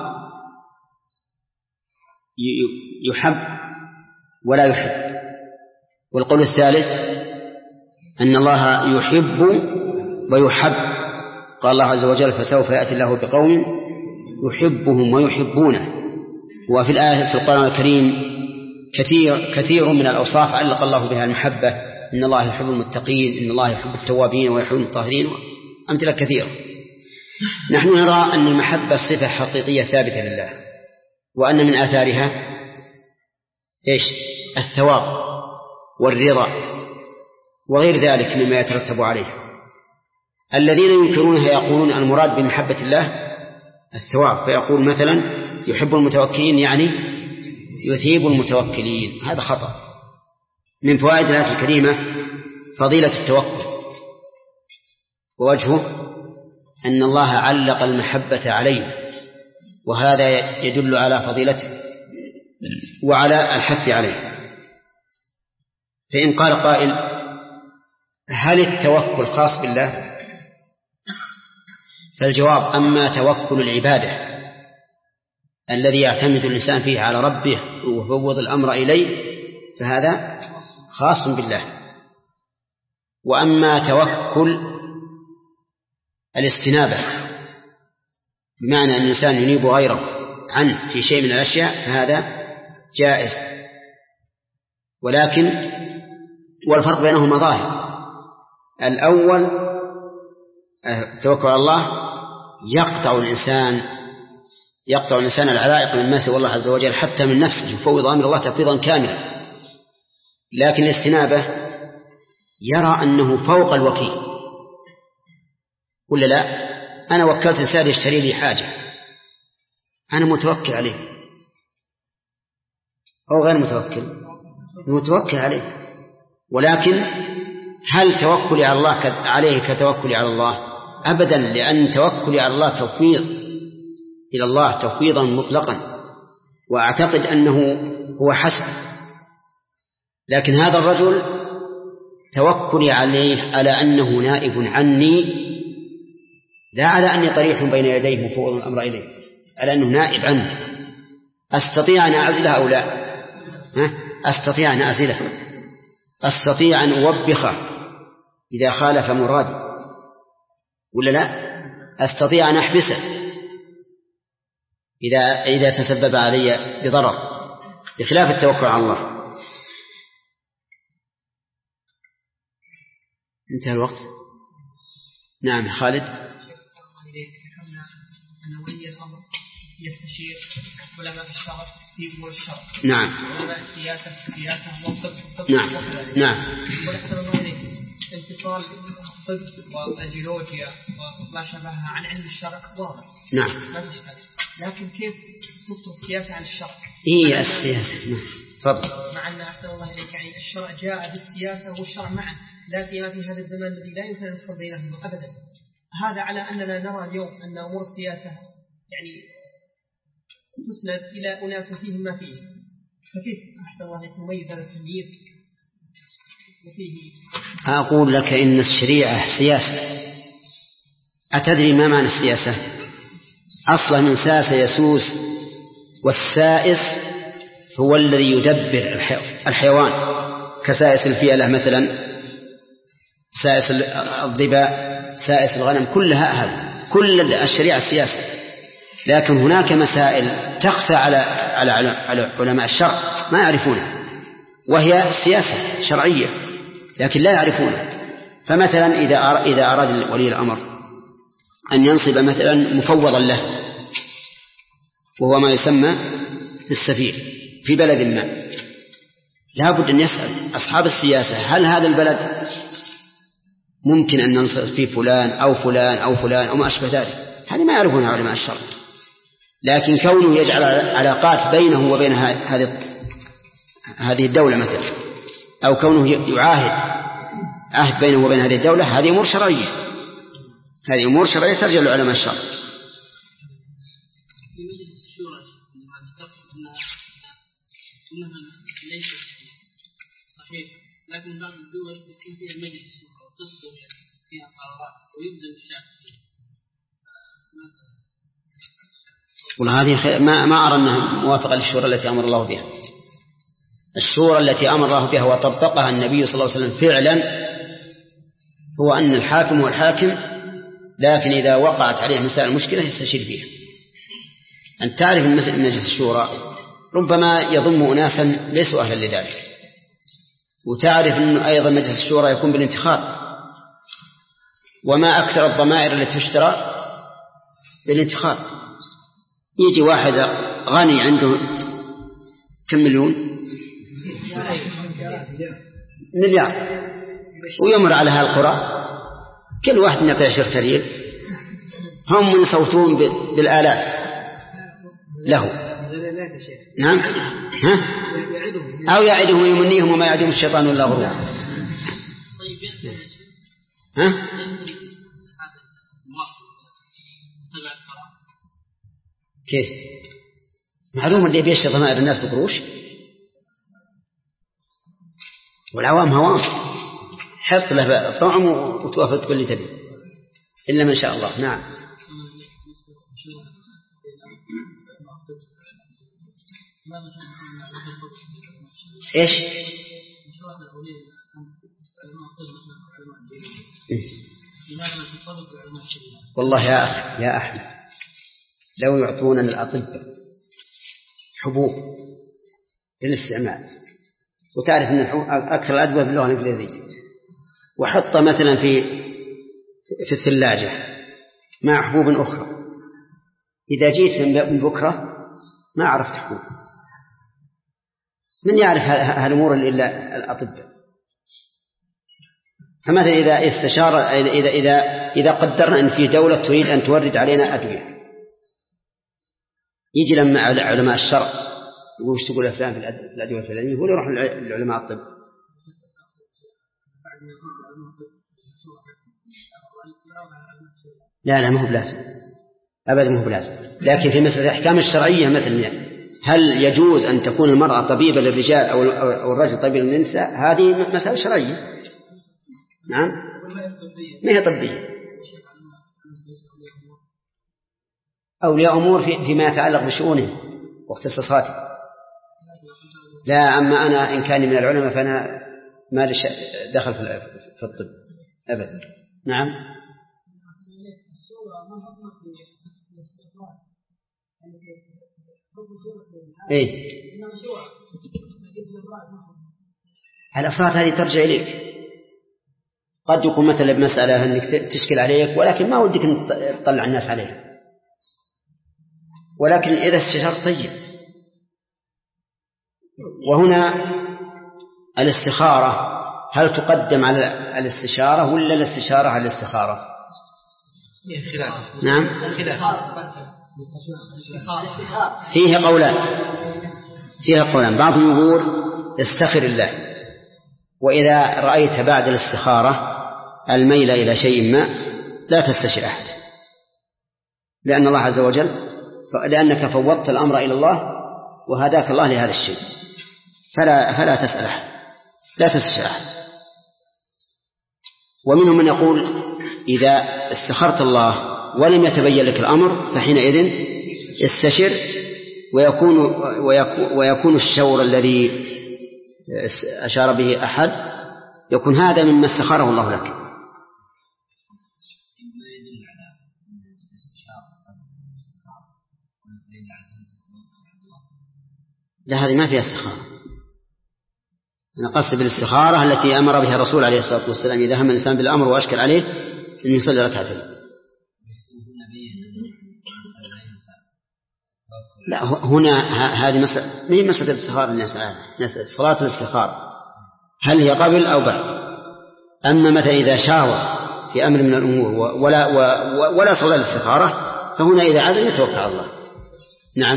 يحب ولا يحب. والقول الثالث أن الله يحب ويحب. قال الله عز وجل فسوف يأتي الله بقوم يحبهم ويحبونه. وفي الآية في القرآن الكريم كثير كثير من الأوصاف علق الله بها المحبة، إن الله يحب المتقين، إن الله يحب التوابين ويحب المطهرين، أمثلة كثيرة. نحن نرى أن المحبة صفة حقيقية ثابتة لله، وأن من آثارها إيش الثواب والرضا وغير ذلك مما يترتب عليه. الذين ينكرونها يقولون المراد بمحبة الله الثواب، فيقول مثلا يحب المتوكلين يعني يثيب المتوكلين، هذا خطأ. من فوائد الآية الكريمة فضيلة التوكل، ووجهه أن الله علق المحبة عليه، وهذا يدل على فضيلته وعلى الحث عليه. فإن قال قائل هل التوكل خاص بالله؟ فالجواب أما توكل العبادة الذي يعتمد الإنسان فيه على ربه ويفوض الأمر إليه فهذا خاص بالله. وأما توكل الاستنابة بمعنى أن الإنسان ينيب غيره عنه في شيء من الأشياء فهذا جائز، ولكن والفرق بينهما ظاهر. الأول التوكل على الله يقطع الإنسان يقطع الإنسان العلائق من ما سوى الله عز وجل حتى من نفسه، يفوض أمر الله تفويضا كاملا. لكن الاستنابة يرى أنه فوق الوكيل، ولا لا؟ أنا وكلت إنسان يشتري لي حاجة، أنا متوكل عليه أو غير متوكل؟ متوكل عليه. ولكن هل توكلي على الله عليه كتوكلي على الله؟ أبدا، لأن توكلي على الله تفويض إلى الله تفويضا مطلقا، وأعتقد أنه هو حسن. لكن هذا الرجل توكلي عليه على أنه نائب عني، لا على أني طريح بين يديه مفوض الأمر إليه، على أنه نائب عني. أستطيع أن أعزله أو لا؟ ها؟ أستطيع أن أعزله، أستطيع أن أوبخه إذا خالف مرادي، ولا لا؟ أستطيع أن أحبسه إذا إذا تسبب علي بضرر، بخلاف التوكل على الله. انتهى الوقت. نعم خالد. ذكرنا أن ولي الأمر يستشير علماء الشرع في أمور الشرع. نعم. علماء السياسة السياسة والطب. نعم. نعم. ونحسن الله إليك انفصال الطب والجيولوجيا وما شابهها عن علم الشرع واضح. نعم. ما في إشكال. لكن كيف تفصل السياسة عن الشرع؟ إيه السياسة. نعم. تفضل. مع أن أحسن الله إليك يعني الشرع جاء بالسياسة والشرع معا، لا سيما في هذا الزمان الذي لا يمكن أن يفصل بينهما أبدا. هذا على أننا نرى اليوم أن أمور السياسة يعني تسند إلى أناس فيهم ما فيه، فكيف أحسن الله إليك مميز هذا التمييز وفيه؟ أقول لك إن الشريعة سياسة. أتدري ما معنى السياسة؟ أصلا من ساس يسوس، والسائس هو الذي يدبر الحيوان كسائس الفيلة مثلا، سائس الضباء، سائس الغنم، كلها هذا كل الشريعة السياسة. لكن هناك مسائل تخفى على على على علماء الشرع ما يعرفونها، وهي سياسة شرعية لكن لا يعرفونها. فمثلا إذا إذا أراد ولي الأمر أن ينصب مثلا مفوضا له، وهو ما يسمى السفير في بلد ما، لا بد أن يسأل أصحاب السياسة هل هذا البلد ممكن أن ننصب فيه فلان أو فلان أو فلان أو ما أشبه ذلك. هذه ما يعرفونها علماء الشرع. لكن كونه يجعل علاقات بينه وبين هذه هذه الدولة مثلا، أو كونه يعاهد عهد بينه وبين هذه الدولة، هذه أمور شرعية، هذه أمور شرعية ترجع لعلماء الشرع. في مجلس الشورى أنها ليست صحيح، لكن بعض الدول يكون فيها المجلس الشورى وتصدر فيها قرارات ويبدأ الشعب فيها. وهذه ما ما أرى أنها موافقة للشورى التي أمر الله بها. الشورى التي أمر الله بها وطبقها النبي صلى الله عليه وسلم فعلا هو أن الحاكم هو الحاكم، لكن إذا وقعت عليه مسائل المشكلة يستشير فيها. أن تعرف أن مجلس الشورى ربما يضم أناسا ليسوا أهلا لذلك، وتعرف أن أيضا مجلس الشورى يكون بالانتخاب، وما أكثر الضمائر التي تشترى بالانتخاب. يجي واحد غني عنده كم مليون مليار، ويمر على هالقرى كل واحد يعطي عشرة ريال، هم يصوتون بالآلاف له. نعم. ها؟ أو يعدهم ويمنيهم وما يعدهم الشيطان إلا غرورا. ها؟ كيف؟ معلوم اللي بيشتري ضمائر الناس بقروش، والعوام هوام، حط له طعم وتوافق كل تبي إلا من شاء الله. نعم. إيش؟ والله يا أخي يا أحمد، لو يعطونا الأطباء حبوب للاستعمال، وتعرف أن أكثر الأدوية باللغة الإنجليزية، وحط مثلا في في الثلاجة مع حبوب أخرى، إذا جيت من بكرة ما عرفت حبوب، من يعرف هالأمور إلا الأطباء. فمثلا إذا استشار إذا إذا إذا قدرنا أن في دولة تريد أن تورد علينا أدوية، يجي لما علماء الشرع يقول ايش تقول فلان في الأدوية الفلانية، يقول يروح لعلماء الطب. لا لا ما هو بلازم أبدا، ما هو بلازم. لكن في مسألة الأحكام الشرعية مثلا هل يجوز أن تكون المرأة طبيبة للرجال أو الرجل طبيب للنساء، هذه مسألة شرعية. نعم. ما هي طبية، أولياء أمور فيما يتعلق بشؤونه واختصاصاته. لا، أما أنا إن كان من العلماء فأنا ما لي دخل في الطب أبدا. نعم. إيه، الأفراد هذه ترجع إليك. قد يكون مثلا بمسألة أنك تشكل عليك، ولكن ما ودك أن تطلع الناس عليها، ولكن إذا استشار طيب. وهنا الاستخارة هل تقدم على الاستشارة ولا الاستشارة على الاستخارة؟ نعم، فيه قولان فيها قولان بعضهم يقول استخر الله، وإذا رأيت بعد الاستخارة الميل إلى شيء ما لا تستشير أحد، لأن الله عز وجل لأنك فوضت الأمر إلى الله وهداك الله لهذا الشيء، فلا, فلا تسأل أحد، لا تستشير أحد. ومنهم من يقول إذا استخرت الله ولم يتبين لك الأمر فحينئذ استشر، ويكون, ويكون, ويكون الشور الذي أشار به أحد يكون هذا مما استخاره الله لك. لا، هذه ما فيها استخارة. أنا قصد بالاستخارة التي أمر بها الرسول عليه الصلاة والسلام إذا هم الإنسان بالأمر وأشكل عليه أن يصلي ركعتين. لا، هنا هذه مسألة ما هي مسألة الاستخارة للناس، صلاة الاستخارة هل هي قبل أو بعد. أما مثلا إذا شاور في أمر من الأمور ولا, ولا صلى الاستخارة فهنا إذا عزم يتوكل على الله. نعم.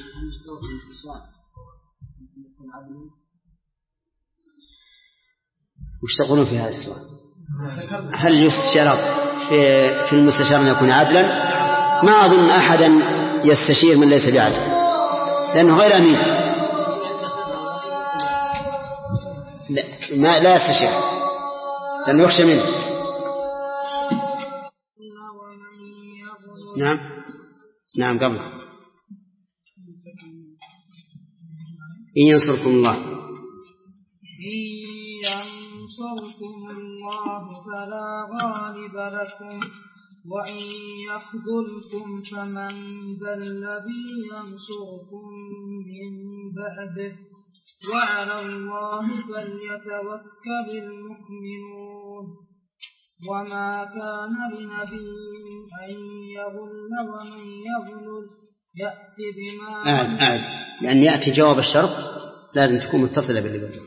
وش تقولون في هذا السؤال؟ هل يشترط في, في المستشار أن يكون عدلا؟ ما أظن أحدا يستشير من ليس بعدل لأنه غير أمين. لا, ما لا يستشير لأنه يخشى منه. نعم نعم قبل إن ينصركم الله إن ينصركم الله فلا غالب لكم وإن يخذلكم فمن ذا الذي ينصركم من بعده وعلى الله فليتوكل المؤمنون. وما كان لنبي أن يغل ومن يغل يأتي بما أعد أعد لأن يأتي جواب الشرط لازم تكون متصلة باللي قبله.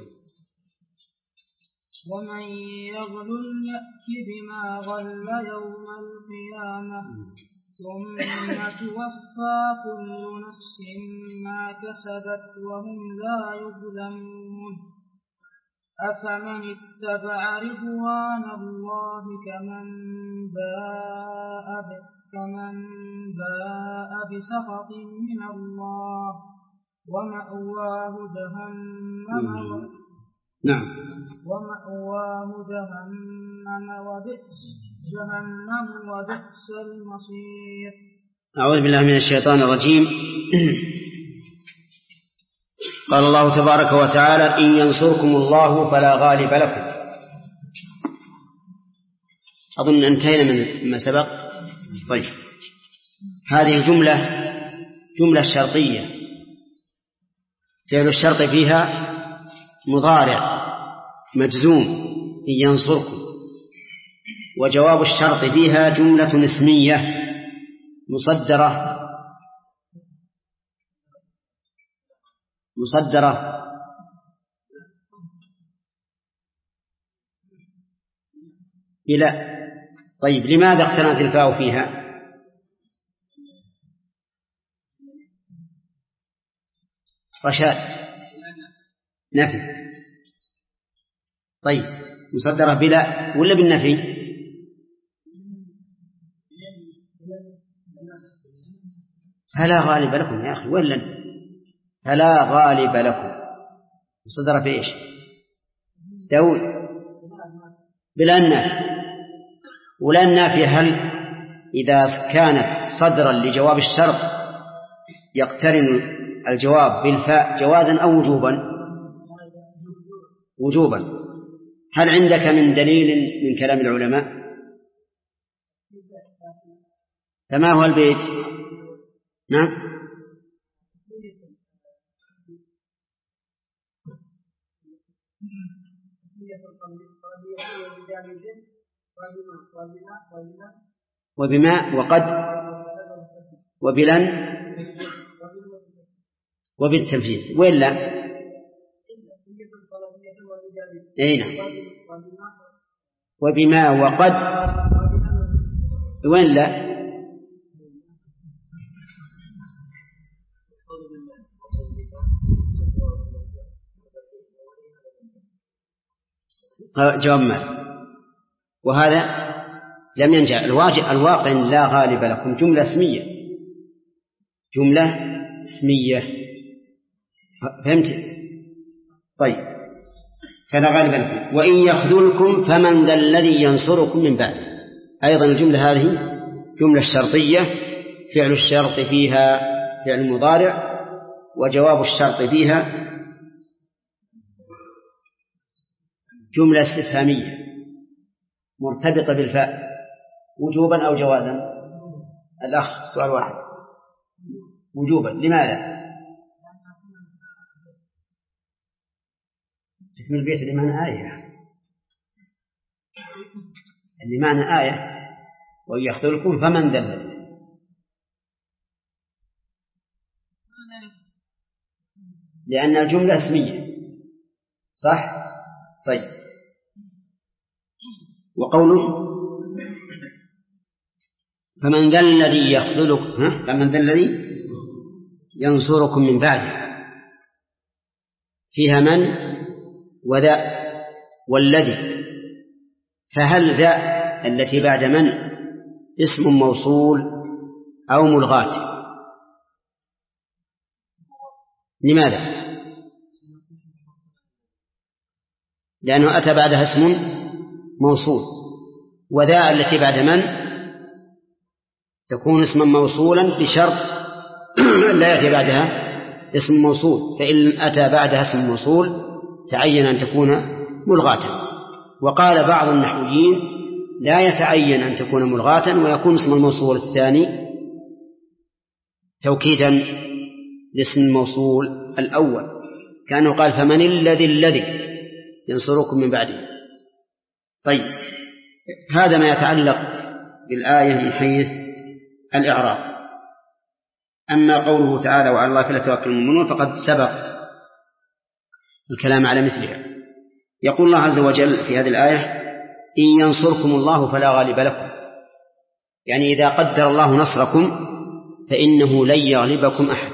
ومن يغلل يأت بما غل يوم القيامة ثم توفى كل نفس ما كسبت وهم لا يظلمون. أفمن اتبع رضوان الله كمن باء كمن باء بسخط من الله ومأواه جهنم نعم ومأواه جهنم وبئس جهنم وبئس المصير. أعوذ بالله من الشيطان الرجيم. قال الله تبارك وتعالى: إن ينصركم الله فلا غالب لكم. أظن انتهينا من ما سبق. طيب، هذه الجملة جملة شرطية، فعل الشرط فيها مضارع مجزوم إن ينصركم، وجواب الشرط فيها جملة اسمية مصدرة مصدرة بلا. طيب، لماذا اقترنت الفاء فيها؟ رشاد نفي. طيب، مصدرة بلا ولا بالنفي؟ فلا غالب لكم يا أخي، ولا فلا غالب لكم مصدرة في إيش؟ داود بلا النافية. ولا النافية هل إذا كانت صدرا لجواب الشرط يقترن الجواب بالفاء جوازا أو وجوبا؟ وجوبا. هل عندك من دليل من كلام العلماء؟ فما هو البيت؟ نعم. وبما وقد وبلن وبالتنفيذ وإلا أين وبما وقد وإلا جواب ما. وهذا لم ينجح. الواجب الواقع لا غالب لكم جملة اسمية جملة اسمية فهمت؟ طيب، فلا غالب لكم. وإن يخذلكم فمن ذا الذي ينصركم من بعد. أيضا الجملة هذه جملة شرطية، فعل الشرط فيها فعل مضارع، وجواب الشرط فيها جملة استفهامية مرتبطة بالفاء وجوبا أو جوازا. الأخ سؤال واحد. وجوبا. لماذا؟ تكمل البيت اللي معنى آية اللي معنى آية وإن يخذلكم فمن ذل. لأن الجملة اسمية صح؟ طيب، وقوله فمن ذا الذي يخذلك ها؟ فمن ذا الذي ينصركم من بعده فيها من وذا والذي. فهل ذا التي بعد من اسم موصول أو ملغاة؟ لماذا؟ لأنه أتى بعدها اسم موصول. وذا التي بعد من تكون اسما موصولا بشرط لا يأتي بعدها اسم موصول، فإن أتى بعدها اسم موصول تعين أن تكون ملغاة. وقال بعض النحويين لا يتعين أن تكون ملغاة ويكون اسم الموصول الثاني توكيدا لاسم الموصول الأول، كأنه قال فمن الذي الذي ينصركم من بعده. طيب، هذا ما يتعلق بالآية من حيث الإعراب. أما قوله تعالى وعلى الله فليتوكل المؤمنون فقد سبق الكلام على مثلها. يقول الله عز وجل في هذه الآية: إن ينصركم الله فلا غالب لكم، يعني إذا قدر الله نصركم فإنه لن يغلبكم أحد.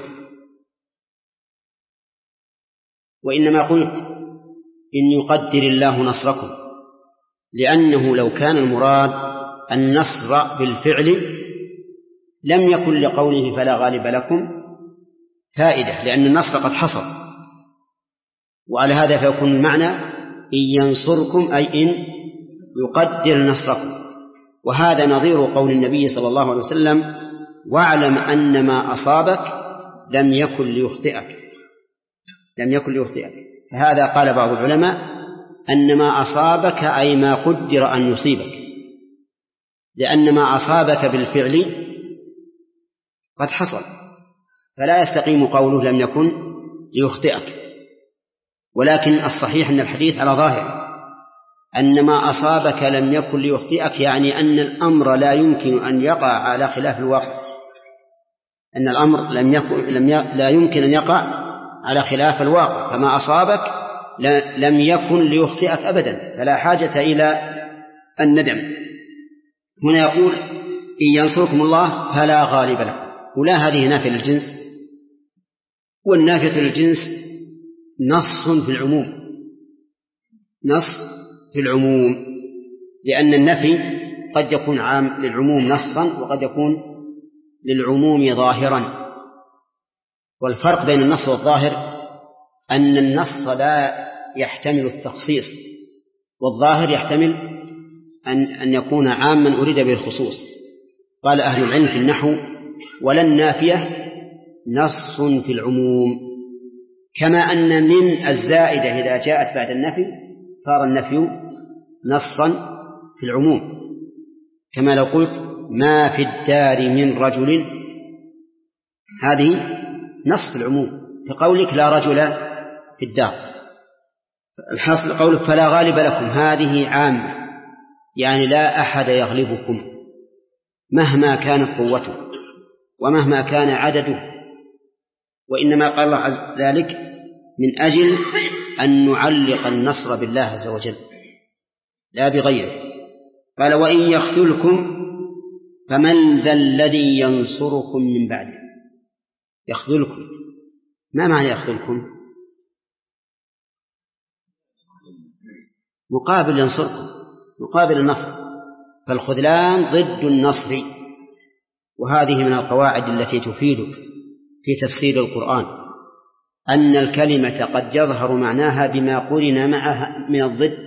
وإنما قلت إن يقدر الله نصركم لأنه لو كان المراد النصر بالفعل لم يكن لقوله فلا غالب لكم فائدة، لأن النصر قد حصل. وعلى هذا فيكون المعنى إن ينصركم أي إن يقدر نصركم. وهذا نظير قول النبي صلى الله عليه وسلم: واعلم أن ما أصابك لم يكن ليخطئك لم يكن ليخطئك. فهذا قال بعض العلماء أن ما أصابك أي ما قدر أن يصيبك، لأن ما أصابك بالفعل قد حصل، فلا يستقيم قوله لم يكن ليخطئك. ولكن الصحيح أن الحديث على ظاهر أن ما أصابك لم يكن ليخطئك، يعني أن الأمر لا يمكن أن يقع على خلاف الواقع، أن الأمر لم يكن لم ي... لا يمكن أن يقع على خلاف الواقع، فما أصابك لم يكن ليخطئك أبدا، فلا حاجة إلى الندم. هنا يقول: إن ينصركم الله فلا غالب لكم، ولا هذه نافية للجنس، والنافية للجنس نص في العموم، نص في العموم، لأن النفي قد يكون عام للعموم نصا وقد يكون للعموم ظاهرا. والفرق بين النص والظاهر أن النص لا يحتمل التخصيص، والظاهر يحتمل أن, أن يكون عاما أريد به الخصوص. قال أهل العلم في النحو: ولا النافية نص في العموم، كما أن من الزائدة إذا جاءت بعد النفي صار النفي نصا في العموم، كما لو قلت: ما في الدار من رجل، هذه نص في العموم، كقولك: لا رجل في الدار. الحاصل قولك فلا غالب لكم، هذه عامة، يعني لا أحد يغلبكم مهما كانت قوته ومهما كان عدده، وإنما قال الله عز ذلك من أجل أن نعلق النصر بالله عز وجل لا بغيره. قال: وإن يخذلكم فمن ذا الذي ينصركم من بعده. يخذلكم، ما معنى يخذلكم؟ مقابل ينصركم، مقابل النصر، فالخذلان ضد النصر. وهذه من القواعد التي تفيدك في تفسير القرآن، أن الكلمة قد يظهر معناها بما قرن معها من الضد.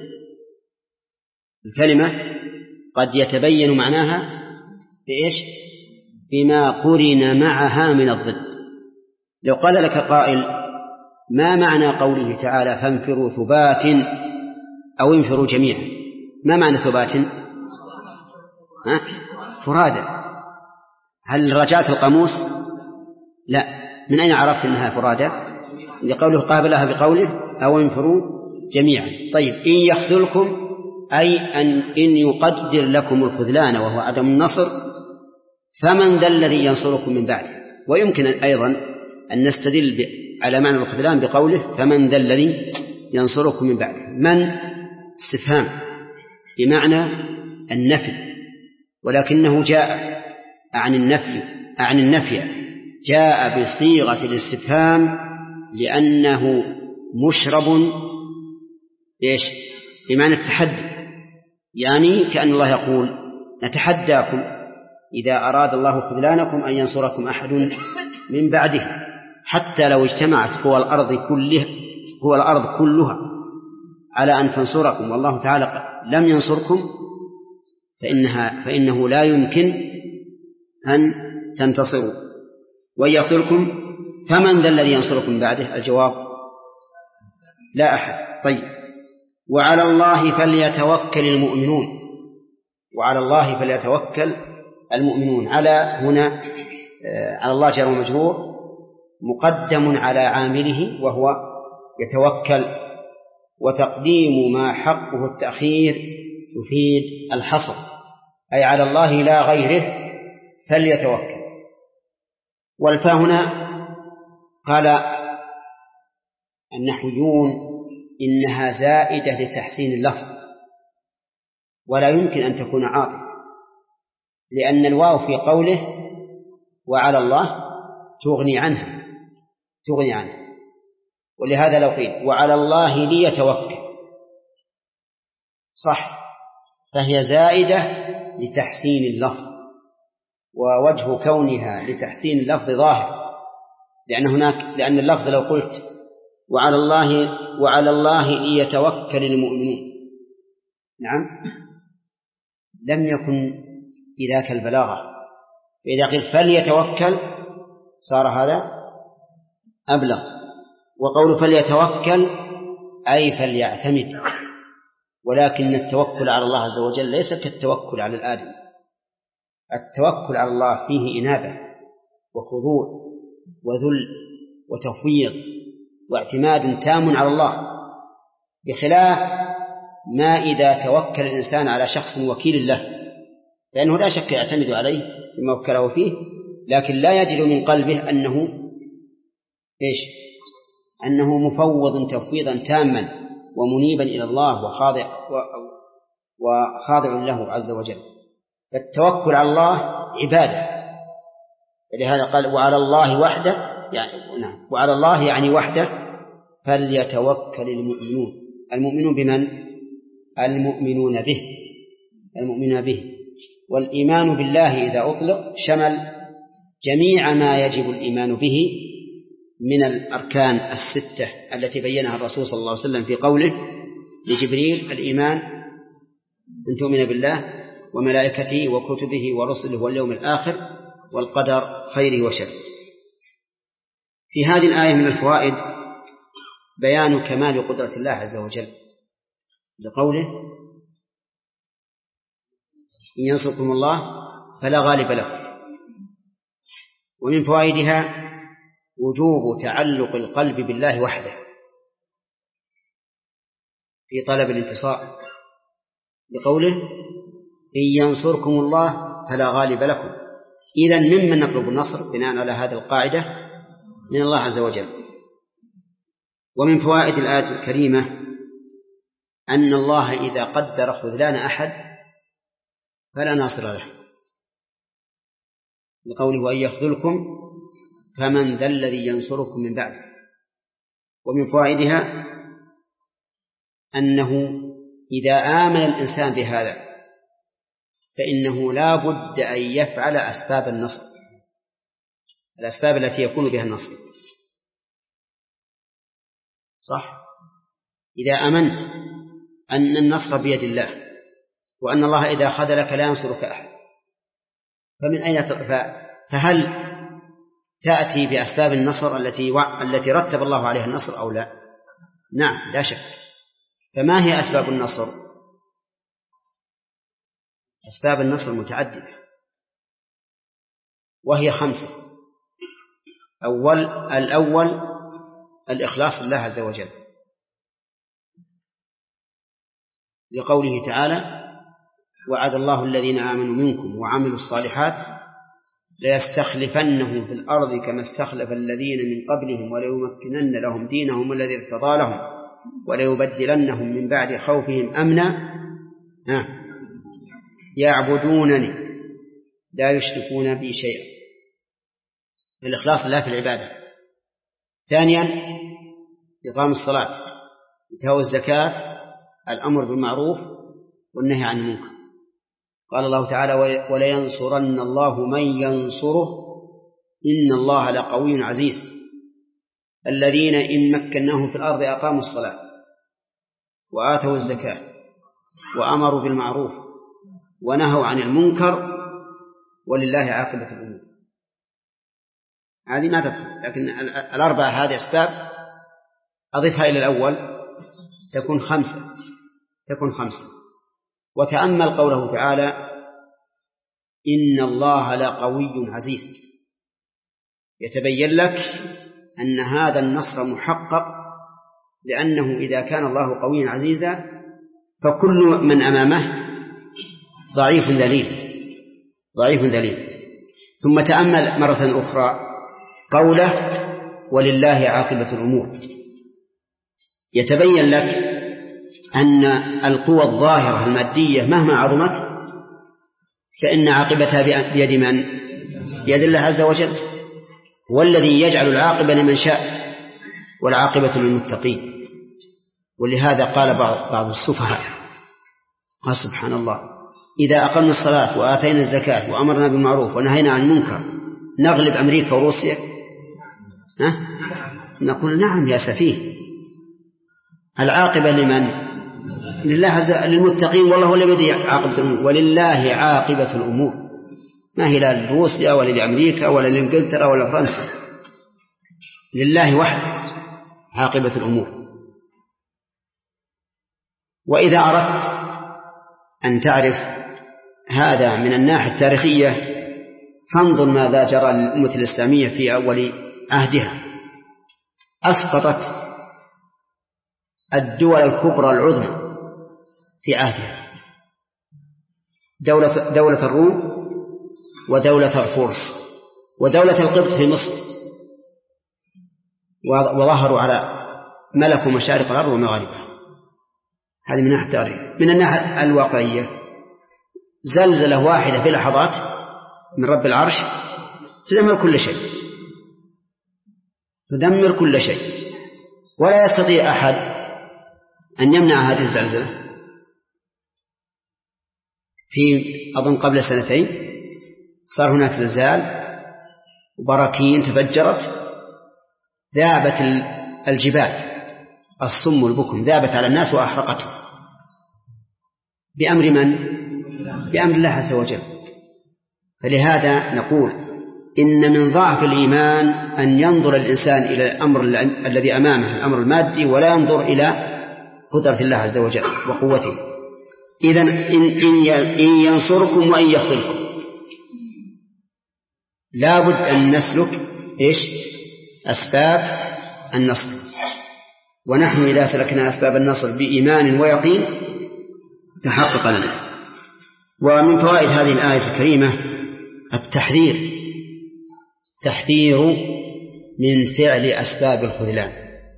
الكلمة قد يتبين معناها بإيش؟ بما قرن معها من الضد. لو قال لك قائل: ما معنى قوله تعالى فانفروا ثبات أو انفروا جميعا؟ ما معنى ثبات؟ ها؟ فرادى. هل رجعت القاموس؟ لا. من أين عرفت أنها فرادى؟ لقوله قابلها بقوله أو انفروا جميعا. طيب، إن يخذلكم أي أن إن يقدر لكم الخذلان وهو عدم النصر، فمن ذا الذي ينصركم من بعده. ويمكن أيضا أن نستدل على معنى الخذلان بقوله فمن ذا الذي ينصركم من بعده. من استفهام بمعنى النفي، ولكنه جاء عن النفي عن النفي جاء بصيغة الاستفهام لأنه مشرب إيش؟ بمعنى التحدي، يعني كأن الله يقول: نتحداكم إذا أراد الله خذلانكم أن ينصركم أحد من بعده، حتى لو اجتمعت قوى الأرض كلها قوى الأرض كلها على أن تنصركم والله تعالى لم ينصركم، فإنها فإنه لا يمكن أن تنتصروا. ويغفركم فمن ذا الذي ينصركم بعده؟ الجواب: لا أحد. طيب، وعلى الله فليتوكل المؤمنون. وعلى الله فليتوكل المؤمنون. على هنا على الله جار ومجرور مقدم على عامله وهو يتوكل، وتقديم ما حقه التأخير يفيد الحصر، أي على الله لا غيره فليتوكل. والفاء هنا قال النحويون إنها زائدة لتحسين اللفظ ولا يمكن أن تكون عاطفة، لأن الواو في قوله وعلى الله تغني عنها تغني عنها ولهذا لو قيل وعلى الله ليتوكل صح، فهي زائدة لتحسين اللفظ، ووجه كونها لتحسين اللفظ ظاهر، لأن هناك لأن اللفظ لو قلت وعلى الله وعلى الله ليتوكل المؤمنون نعم لم يكن بذاك البلاغة، فإذا قيل فليتوكل صار هذا أبلغ. وقول فليتوكل أي فليعتمد، ولكن التوكل على الله عز وجل ليس كالتوكل على الآدم. التوكل على الله فيه إنابة وخضوع وذل وتفويض واعتماد تام على الله، بخلاف ما إذا توكل الإنسان على شخص وكيل له، فإنه لا شك يعتمد عليه فيما وكله فيه، لكن لا يجد من قلبه أنه إيش أنه مفوض تفويضا تاما ومنيبا إلى الله وخاضع وخاضع له عز وجل. فالتوكل على الله عبادة، ولهذا قال وعلى الله وحده يعني نعم وعلى الله يعني وحده فليتوكل المؤمنون. المؤمنون بمن؟ المؤمنون به المؤمنون به والإيمان بالله إذا أطلق شمل جميع ما يجب الإيمان به من الأركان الستة التي بينها الرسول صلى الله عليه وسلم في قوله لجبريل الإيمان أن تؤمن بالله وملائكته وكتبه ورسله واليوم الآخر والقدر خيره وشره. في هذه الآية من الفوائد بيان كمال قدرة الله عز وجل لقوله إن ينصركم الله فلا غالب لكم. ومن فوائدها وجوب تعلق القلب بالله وحده في طلب الانتصار لقوله إن ينصركم الله فلا غالب لكم. إذن ممن نطلب النصر بناء على هذه القاعدة من الله عز وجل. ومن فوائد الآية الكريمة أن الله إذا قدر خذلان أحد فلا ناصر له لقوله وإن يخذلكم فمن ذا الذي ينصركم من بعده. ومن فوائدها أنه إذا آمن الإنسان بهذا فإنه لا بد أن يفعل أسباب النصر، الأسباب التي يكون بها النصر صح. إذا آمنت أن النصر بيد الله وأن الله إذا خذلك لا ينصرك أحد فمن أين فهل تأتي بأسباب النصر التي التي رتب الله عليها النصر أو لا؟ نعم لا شك. فما هي أسباب النصر؟ أسباب النصر متعددة وهي خمسة. أول الأول الإخلاص لله عز وجل لقوله تعالى وعد الله الذين آمنوا منكم وعملوا الصالحات ليستخلفنهم في الأرض كما استخلف الذين من قبلهم وليمكنن لهم دينهم الذي ارتضى لهم وليبدلنهم من بعد خوفهم أمنا ها يعبدونني لا يشركون بي شيئا. الإخلاص لله في العبادة. ثانيا إقام الصلاة إيتاء الزكاة الأمر بالمعروف والنهي عن المنكر. قال الله تعالى ولينصرن الله من ينصره إن الله لقوي عزيز. الذين إن مكناهم في الأرض أقاموا الصلاة وآتوا الزكاة وأمروا بالمعروف ونهوا عن المنكر ولله عاقبة الأمور. هذه ما تدخل، لكن الأربعة هذه أسباب أضفها إلى الأول تكون خمسة تكون خمسة. وتأمل قوله تعالى إن الله لقوي عزيز، يتبين لك أن هذا النصر محقق، لأنه إذا كان الله قويا عزيزا فكل من أمامه ضعيف ذليل ضعيف ذليل. ثم تأمل مرة أخرى قوله ولله عاقبة الأمور. يتبين لك أن القوى الظاهرة المادية مهما عظمت فإن عاقبتها بيد من؟ بيد الله عز وجل، والذي يجعل العاقبة لمن شاء والعاقبة للمتقين. ولهذا قال بعض, بعض السفهاء قال سبحان الله إذا أقمنا الصلاة وآتينا الزكاة وأمرنا بالمعروف ونهينا عن المنكر نغلب أمريكا وروسيا؟ ها؟ نقول نعم يا سفيه، العاقبة لمن؟ لله عز للمتقين، والله هو الذي عاقبة الأمور، ولله عاقبة الأمور، ما هي لا لروسيا ولا لأمريكا ولا لإنجلترا ولا فرنسا، لله وحده عاقبة الأمور. وإذا أردت أن تعرف هذا من الناحية التاريخية فانظر ماذا جرى للأمة الإسلامية في أول عهدها. أسقطت الدول الكبرى العظمى في عهدها، دولة, دولة الروم ودولة الفرس ودولة القبط في مصر، وظهروا على ملكوا مشارق الأرض ومغاربها. هذه من ناحية التاريخ. من الناحية الواقعية زلزلة واحدة في لحظات من رب العرش تدمر كل شيء، تدمر كل شيء، ولا يستطيع أحد أن يمنع هذه الزلزلة. في أظن قبل سنتين صار هناك زلزال وبراكين تفجرت، ذابت الجبال الصم والبكم ذابت على الناس وأحرقتهم بأمر من؟ بأمر الله عز وجل. فلهذا نقول إن من ضعف الإيمان أن ينظر الإنسان إلى الأمر الذي أمامه الأمر المادي ولا ينظر إلى قدرة الله عز وجل وقوته. إذن إن ينصركم وإن يخذلكم لا بد أن نسلك إيش؟ أسباب النصر، ونحن إذا سلكنا أسباب النصر بإيمان ويقين تحقق لنا. ومن فوائد هذه الآية الكريمة التحذير تحذير من فعل أسباب الخذلان،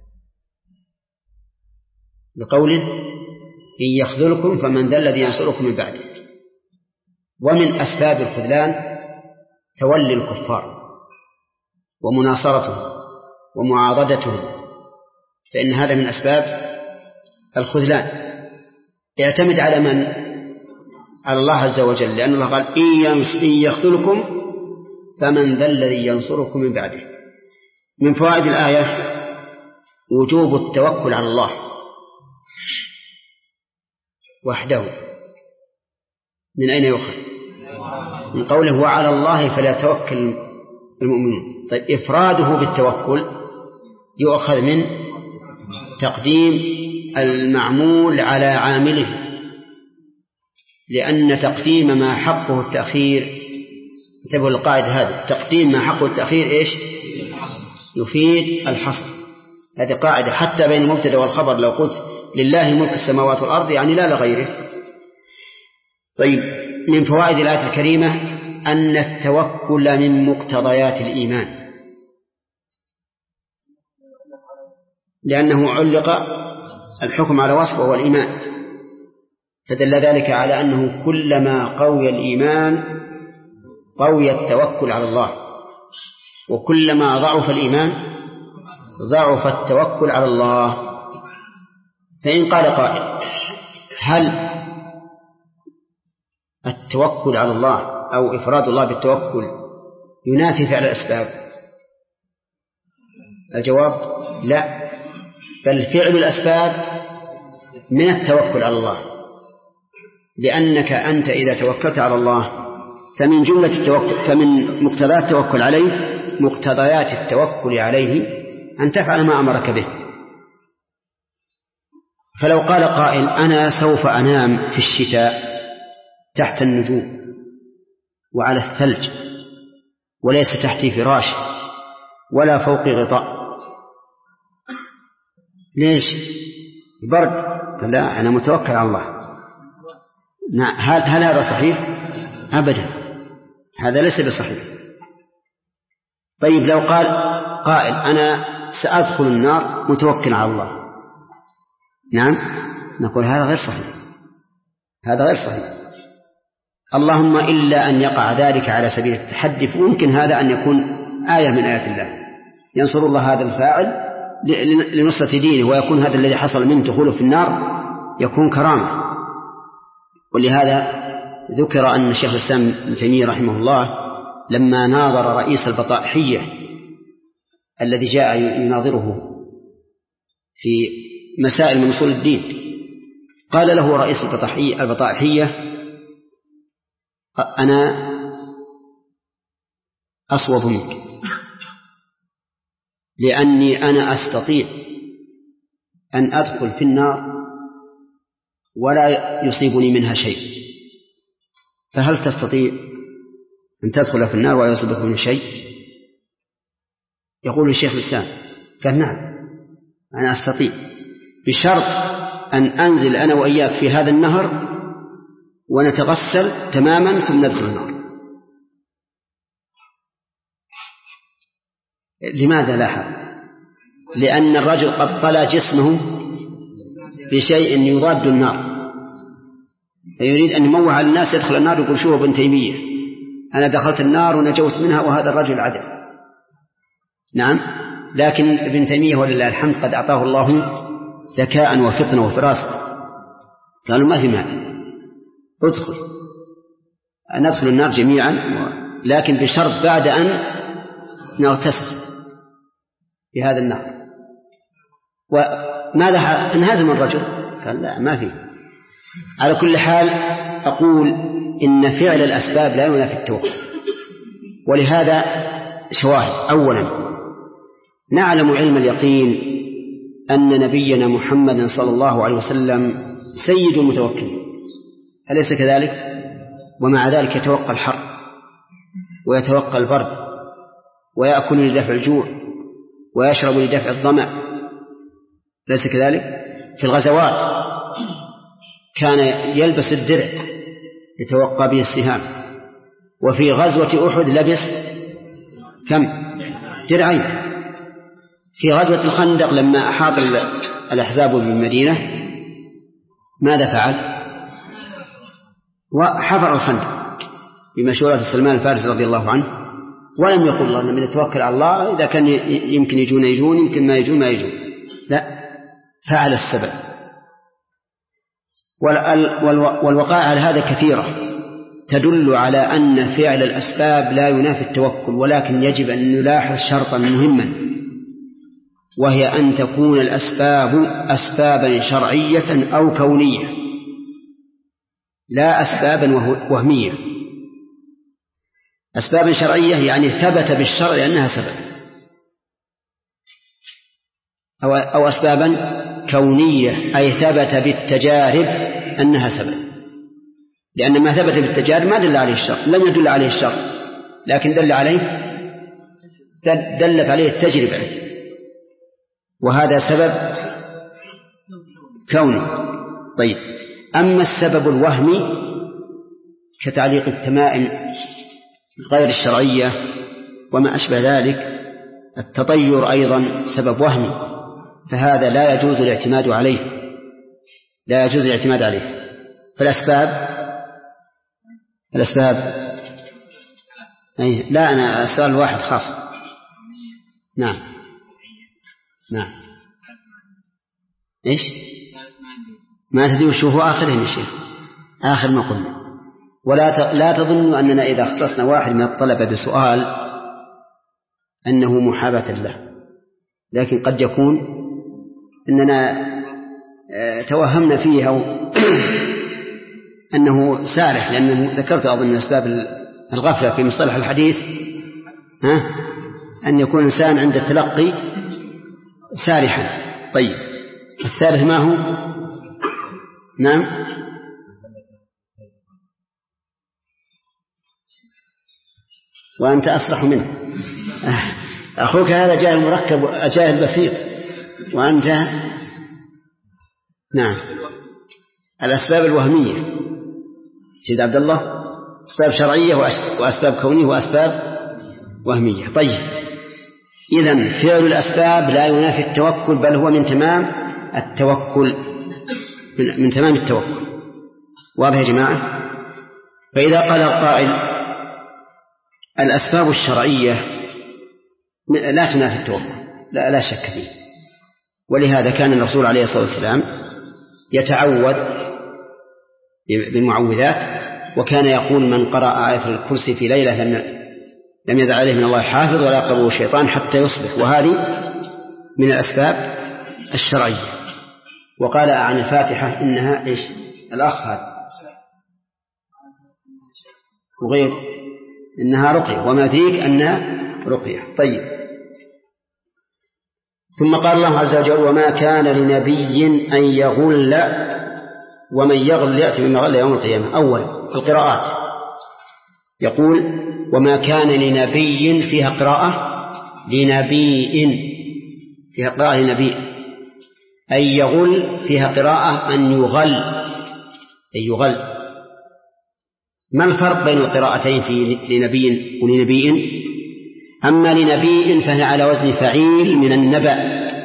بقوله إن يخذلكم فمن ذا الذي ينصركم من بعده. ومن أسباب الخذلان تولي الكفار ومناصرتهم ومعاضدتهم، فإن هذا من أسباب الخذلان. اعتمد على من؟ على الله عز وجل، لأن الله قال إن يخذلكم فمن ذا الذي ينصركم من بعده. من فوائد الآية وجوب التوكل على الله وحده. من أين يؤخذ؟ من قوله وعلى الله فليتوكل المؤمنون. طيب إفراده بالتوكل يؤخذ من تقديم المعمول على عامله، لأن تقديم ما حقه التأخير، انتبهوا القاعدة هذه، تقديم ما حقه التأخير إيش؟ يفيد الحصر. هذه قاعدة حتى بين المبتدأ والخبر، لو قلت لله ملك السماوات والأرض يعني لا لغيره. طيب من فوائد الآية الكريمة أن التوكل من مقتضيات الإيمان، لأنه علق الحكم على وصف وهو الإيمان، فدل ذلك على أنه كلما قوي الإيمان قوي التوكل على الله، وكلما ضعف الإيمان ضعف التوكل على الله. فإن قال قائل هل التوكل على الله أو إفراد الله بالتوكل ينافي فعل الأسباب؟ الجواب لا، بل فعل الأسباب من التوكل على الله، لأنك أنت إذا توكلت على الله فمن جملة التوكل فمن مقتضيات التوكل عليه مقتضيات التوكل عليه أن تفعل ما أمرك به. فلو قال قائل أنا سوف أنام في الشتاء تحت النجوم وعلى الثلج وليس تحتي فراش ولا فوقي غطاء، ليش؟ برد. لا، أنا متوكل على الله. هل, هل هذا صحيح؟ أبدا، هذا ليس بصحيح. طيب لو قال قائل أنا سأدخل النار متوكل على الله، نعم نقول هذا غير صحيح، هذا غير صحيح. اللهم إلا أن يقع ذلك على سبيل التحدي، فممكن هذا أن يكون آية من آيات الله، ينصر الله هذا الفاعل لنصرة دينه، ويكون هذا الذي حصل منه دخوله في النار يكون كرامة. ولهذا ذكر أن الشيخ الإسلام ابن تيمية رحمه الله لما ناظر رئيس البطائحية الذي جاء يناظره في مسائل من أصول الدين، قال له رئيس البطائحية أنا أصوب منك، لأني أنا أستطيع أن أدخل في النار ولا يصيبني منها شيء، فهل تستطيع أن تدخل في النار ولا يصيبك منها شيء؟ يقول الشيخ الإسلام قال نعم أنا أستطيع، بشرط أن أنزل أنا وإياك في هذا النهر ونتغسل تماما ثم ندخل النار. لماذا لاحظ؟ لأن الرجل قد طلى جسمه بشيء يضاد النار، فيريد أن يموه على الناس يدخل النار يقول شوفوا ابن تيمية أنا دخلت النار ونجوت منها وهذا الرجل عجز. نعم، لكن ابن تيمية ولله الحمد قد أعطاه الله ذكاء وفطنة وفراسة، قالوا ما في مانع ادخل ندخل النار جميعا، لكن بشرط بعد أن نغتسل في هذا النهر. وماذا انهزم الرجل؟ قال لا ما فيه. على كل حال أقول إن فعل الأسباب لا ينافي التوكل، ولهذا شواهد. أولا نعلم علم اليقين أن نبينا محمد صلى الله عليه وسلم سيد المتوكلين، أليس كذلك؟ ومع ذلك يتوقى الحر ويتوقى البرد ويأكل لدفع الجوع ويشرب لدفع الظمأ، أليس كذلك؟ في الغزوات كان يلبس الدرع يتوقى به السهام، وفي غزوة أحد لبس كم؟ درعين. في غزوة الخندق لما أحاط الأحزاب بالمدينة ماذا فعل؟ وحفر الخندق بمشورة سلمان الفارسي رضي الله عنه، ولم يقل الله من يتوكل على الله إذا كان يمكن يجون يجون يمكن ما يجون ما يجون، لا، فعل السبب. والوقائع على هذا كثيرة تدل على أن فعل الأسباب لا ينافي التوكل، ولكن يجب أن نلاحظ شرطا مهما، وهي أن تكون الأسباب أسبابا شرعية أو كونية، لا أسبابا وهمية. أسبابا شرعية يعني ثبت بالشرع لأنها سبب، أو, أو أسبابا كونية أي ثبت بالتجارب أنها سبب، لأن ما ثبت بالتجارب ما دل عليه الشرع، لم يدل عليه الشرع، لكن دل عليه دلت عليه التجربة، وهذا سبب كوني. طيب، أما السبب الوهمي كتعليق التمائم غير الشرعية وما أشبه ذلك، التطير أيضا سبب وهمي، فهذا لا يجوز الاعتماد عليه، لا يجوز الاعتماد عليه. فالأسباب الأسباب أي لا، أنا السؤال واحد خاص. نعم نعم إيش ما تدري وش هو آخره يا شيخ، آخر ما قلنا. ولا لا تظنوا أننا إذا اختصصنا واحد من الطلبة بسؤال أنه محاباة له، لكن قد يكون أننا توهمنا فيه أو أنه سارح، لأنه ذكرت أظن أسباب الغفلة في مصطلح الحديث ها؟ أن يكون إنسان عند التلقي سارحا. طيب، الثالث ما هو؟ نعم وأنت أسرح منه، أخوك هذا جاهل مركب جاهل بسيط وأنت. نعم، الأسباب الوهمية سيد عبد الله أسباب شرعية وأسباب كونية وأسباب وهمية. طيب، إذن فعل الأسباب لا ينافي التوكل، بل هو من تمام التوكل. من, من تمام التوكل. واضح يا جماعة؟ فإذا قال القائل الأسباب الشرعية لا تنافي التوكل، لا, لا شك فيه، ولهذا كان الرسول عليه الصلاة والسلام يتعوذ بالمعوذات، وكان يقول من قرأ آية الكرسي في ليلة لم لم يزل عليه من الله حافظ ولا يقربه الشيطان حتى يصبح، وهذه من الأسباب الشرعية. وقال عن الفاتحة إنها إيش؟ الأخ هذا وغير إنها رقية، وما أدريك أنها رقية. طيب، ثم قال الله عز وجل وما كان لنبي أن يغل ومن يغل يأتي بما غل يوم القيامة. أول القراءات يقول وما كان لنبي، فيها قراءة لنبي، فيها قراءة لنبي، أن يغل فيها قراءة أن يغل، أن يغل. ما الفرق بين القراءتين في لنبي ولنبي؟ أما لنبي فهي على وزن فعيل من النبأ،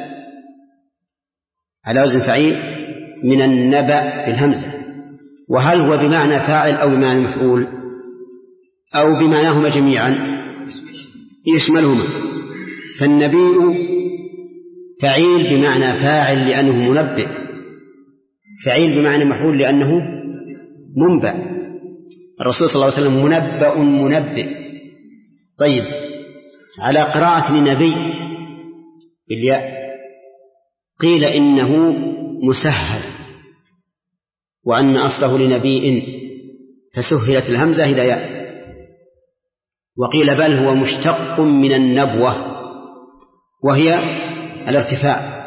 على وزن فعيل من النبأ بالهمزة. وهل هو بمعنى فاعل أو بمعنى مفعول أو بمعناهما جميعا؟ يشملهما. فالنبي فعيل بمعنى فاعل لأنه منبئ، فعيل بمعنى مفعول لأنه منبأ. الرسول صلى الله عليه وسلم منبأ منبئ. طيب، على قراءة لنبي بالياء قيل إنه مسهل، وأن أصله لنبي فسهلت الهمزة إلى ياء. وقيل بل هو مشتق من النبوة وهي الارتفاع،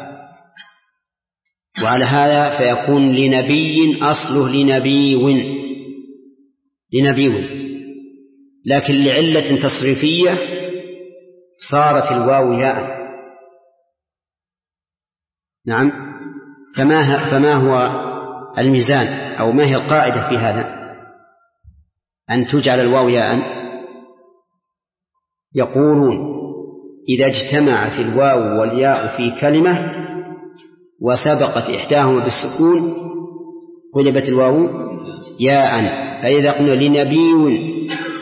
وعلى هذا فيكون لنبي أصله لنبي لنبي، لكن لعلة تصريفية صارت الواو ياء. نعم. فما, فما هو الميزان أو ما هي القاعدة في هذا أن تجعل الواو ياء؟ يقولون إذا اجتمعت الواو والياء في كلمة وسبقت إحداهما بالسكون قلبت الواو ياء. فإذا قلنا لنبي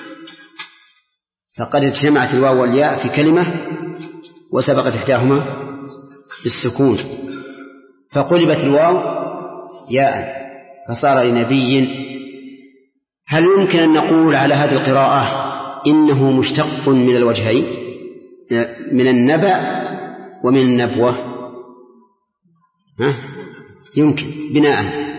فقد اجتمعت الواو والياء في كلمة وسبقت إحداهما بالسكون فقلبت الواو ياء فصار لنبي. هل يمكن أن نقول على هذه القراءة إنه مشتق من الوجهين، من النبأ ومن النبوة؟ ها؟ يمكن بناء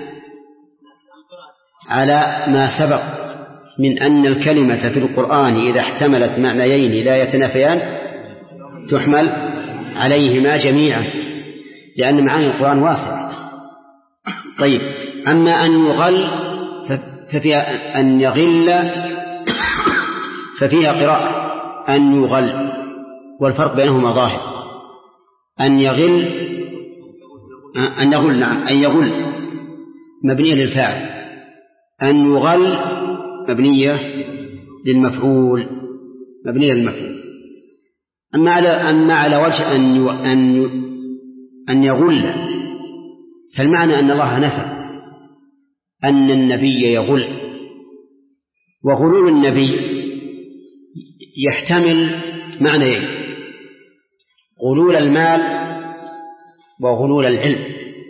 على ما سبق من أن الكلمة في القرآن إذا احتملت معنيين لا يتنافيان تحمل عليهما جميعا، لأن معاني القرآن واسعة. طيب، أما أن يغل ففيها أن يغل ففيها قراءة أن يغل، والفرق بينهما ظاهر. أن يغل أن يغل نعم أن يغل مبنية للفاعل، أن يغل مبنية للمفعول مبنية للمفعول. أما على أما على وجه أن أن أن يغل فالمعنى أن الله نفى أن النبي يغل، وغلول النبي يحتمل معنيين: غلول المال وغلول العلم،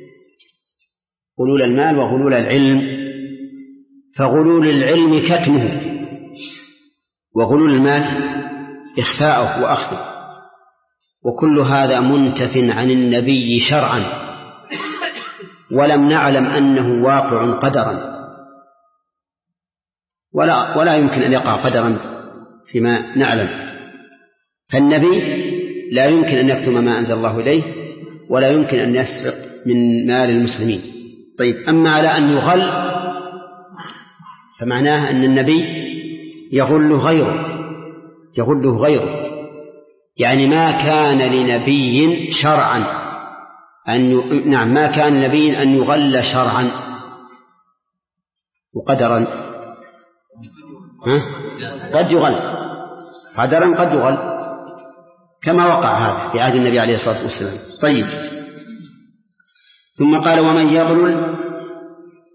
غلول المال وغلول العلم. فغلول العلم كتمه، وغلول المال إخفاؤه وأخذه، وكل هذا منتف عن النبي شرعا، ولم نعلم أنه واقع قدرا، ولا, ولا يمكن أن يقع قدرا فيما نعلم. فالنبي لا يمكن أن يكتم ما أنزل الله إليه، ولا يمكن أن يسرق من مال المسلمين. طيب، أما على أن يغل فمعناه أن النبي يغل غيره يغله غيره يعني ما كان لنبي شرعا أن ي... نعم ما كان لنبي أن يغل شرعا وقدرا. ها؟ قد يغل قدرا قد يغل كما وقع هذا في عهد النبي عليه الصلاة والسلام. طيب، ثم قال ومن يغلل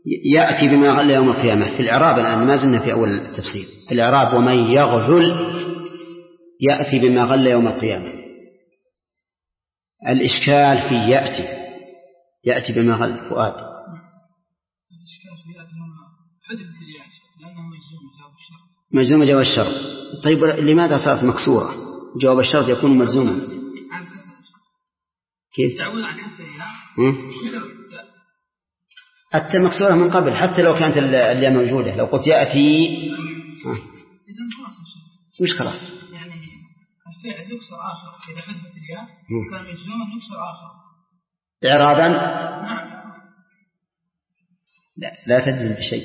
يأتي بما غل يوم القيامة في الإعراب. الآن ما زلنا في أول التفسير. في الإعراب ومن يغل يأتي بما غل يوم القيامة. الإشكال في يأتي يأتي بما غل. فؤاد الإشكال في يأتي حذف الياء لأنه مجزوم جواب الشرط. مجزوم جواب الشرط. طيب لماذا صارت مكسورة؟ جواب الشرط يكون مجزوما. كيف؟ تعود عن حذف الياء. التاء مكسورة من قبل حتى لو كانت الياء موجودة. لو قلت يأتي إذن خلاص مش خلاص. يعني الفعل يكسر آخر إذا حذفت الياء كان مجزوما يكسر آخر إعرابا. نعم. لا لا تجزم بشيء.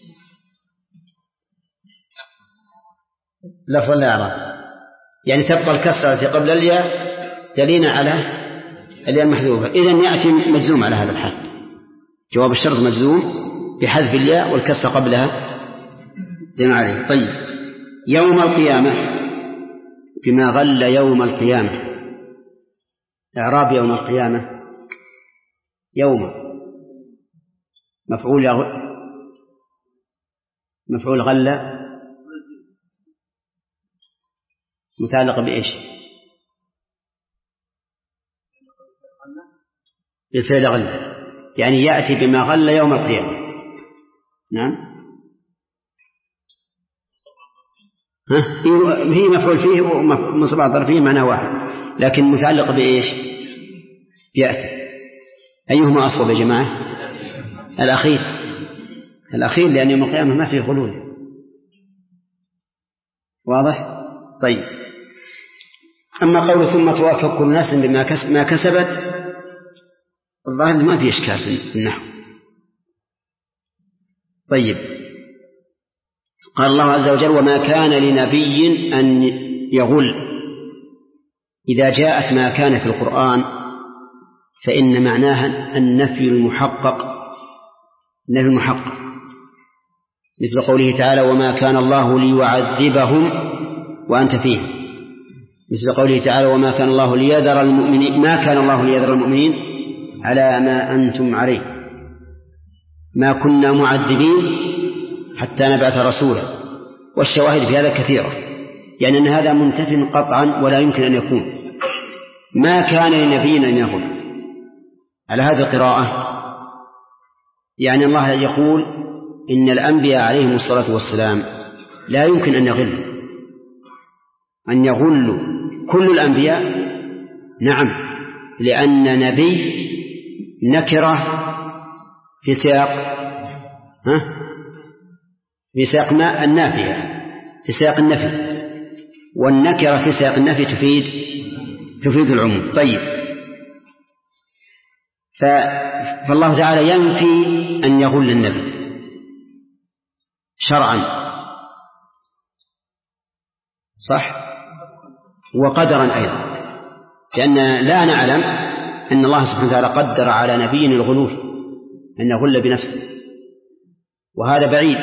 لفظ ولا إعراب؟ يعني تبقى الكسرة التي قبل الياء دليلا على الياء المحذوفة. إذن يأتي مجزوم على هذا الحال. جواب الشرط مجزوم بحذف الياء والكسر قبلها دين عليه. طيب يوم القيامة بما غل يوم القيامة. إعراب يوم القيامة يوم مفعول يغل مفعول غل متعلق بإيش؟ بالفعل غل يعني يأتي بما غل يوم القيامة. نعم. ها هي مفعول فيه ومصبع ظرفيه معناه واحد لكن متعلق بإيش؟ يأتي. أيهما أصوب يا جماعة؟ الأخير. الأخير لأن يوم القيامة ما فيه غلول. واضح؟ طيب أما قول ثم توافق كل نفس بما ما كسبت الظاهر ما في إشكال في النحو. طيب قال الله عز وجل وما كان لنبي أن يغل. إذا جاءت ما كان في القرآن فإن معناها النفي المحقق. النفي المحقق مثل قوله تعالى وما كان الله ليعذبهم وأنت فيهم. مثل قوله تعالى وما كان الله ليذر المؤمنين ما كان الله ليذر المؤمنين على ما أنتم عليه ما كنا معذبين حتى نبعث رسولا. والشواهد في هذا كثيرة يعني أن هذا منتف قطعا ولا يمكن أن يكون. ما كان لنبي أن يغل على هذه القراءة يعني الله يقول إن الأنبياء عليهم الصلاة والسلام لا يمكن أن يغلوا أن يغلوا كل الأنبياء. نعم لأن نبي نكرة في سياق ها في سياق ما النافية في سياق النفي والنكرة في سياق النفي تفيد تفيد العموم. طيب فالله تعالى ينفي أن يغل النبي شرعا صح وقدرا أيضا لأن لا نعلم أن الله سبحانه وتعالى قدر على نبي الغلول أن يغل بنفسه وهذا بعيد.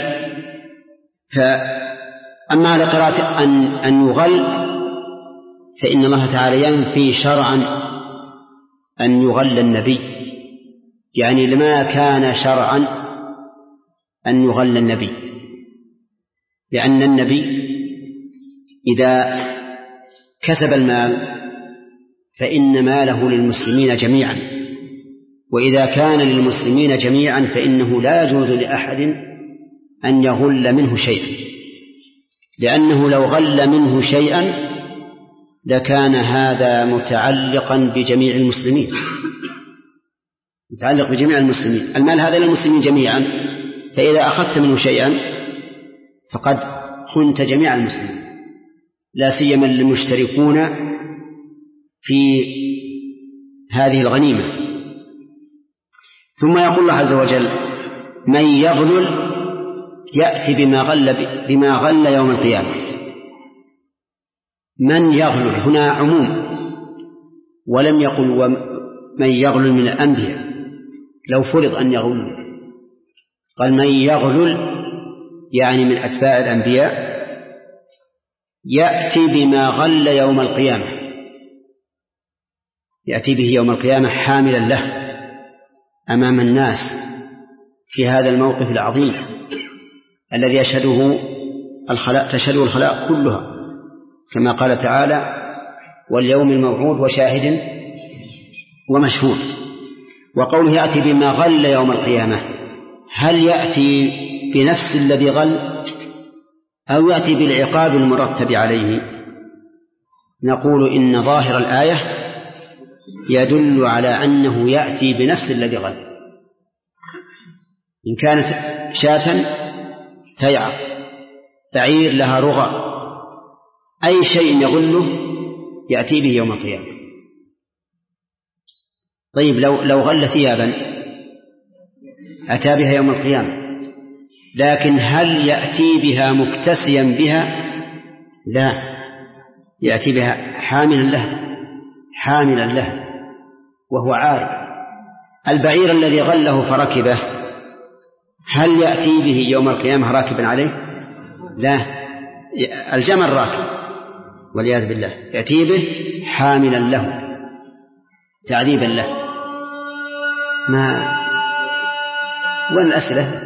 فأما على قراءة أن, أن يغل فإن الله تعالى ينفي شرعا أن يغل النبي يعني لما كان شرعا أن يغل النبي لأن النبي إذا كسب المال فإن ماله للمسلمين جميعا وإذا كان للمسلمين جميعا فإنه لا يجوز لأحد أن يغل منه شيئا لأنه لو غل منه شيئا لكان هذا متعلقا بجميع المسلمين متعلق بجميع المسلمين. المال هذا للمسلمين جميعا فإذا أخذت منه شيئا فقد خنت جميع المسلمين لا سيما المشتركون في هذه الغنيمة. ثم يقول الله عز وجل من يغلل يأتي بما غل بما غل يوم القيامة. من يغلل هنا عموم ولم يقل ومن يغلل من الأنبياء لو فرض أن يغلل قال من يغلل يعني من أتباع الأنبياء يأتي بما غل يوم القيامة يأتي به يوم القيامة حاملا له أمام الناس في هذا الموقف العظيم الذي يشهده الخلائق تشهده الخلائق كلها، كما قال تعالى: واليوم الموعود وشاهد ومشهود. وقوله يأتي بما غل يوم القيامة، هل يأتي بنفس الذي غل أو يأتي بالعقاب المرتب عليه؟ نقول إن ظاهر الآية يدل على أنه يأتي بنفس الذي غل. إن كانت شاة تيعر، بعير لها رغى، أي شيء يغله يأتي به يوم القيامة. طيب لو, لو غل ثيابا أتى بها يوم القيامة، لكن هل يأتي بها مكتسيا بها؟ لا، يأتي بها حاملا لها حاملا لها وهو عارف. البعير الذي غله فركبه هل يأتي به يوم القيامة راكبا عليه؟ لا، الجمل راكب والعياذ بالله، يأتي به حاملا له تعذيبا له. ما وين الأسئلة؟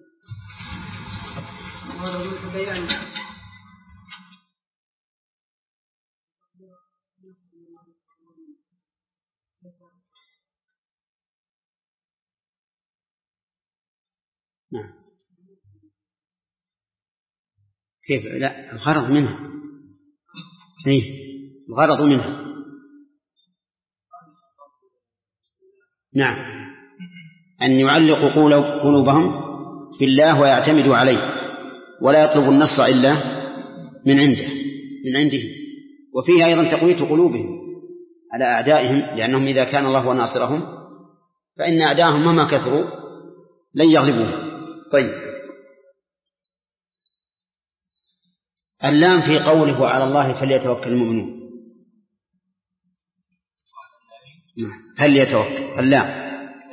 نعم. كيف؟ لا، الغرض منها إيه؟ الغرض منها نعم أن يعلقوا قلوبهم بالله ويعتمدوا عليه ولا يطلبوا النصر إلا من عنده من عنده وفيه أيضا تقوية قلوبهم على أعدائهم، لأنهم إذا كان الله وناصرهم فإن أعدائهم مهما كثروا لن يغلبوهم. طيب، اللام في قوله وعلى الله فليتوكل المؤمنون، فليتوكل اللام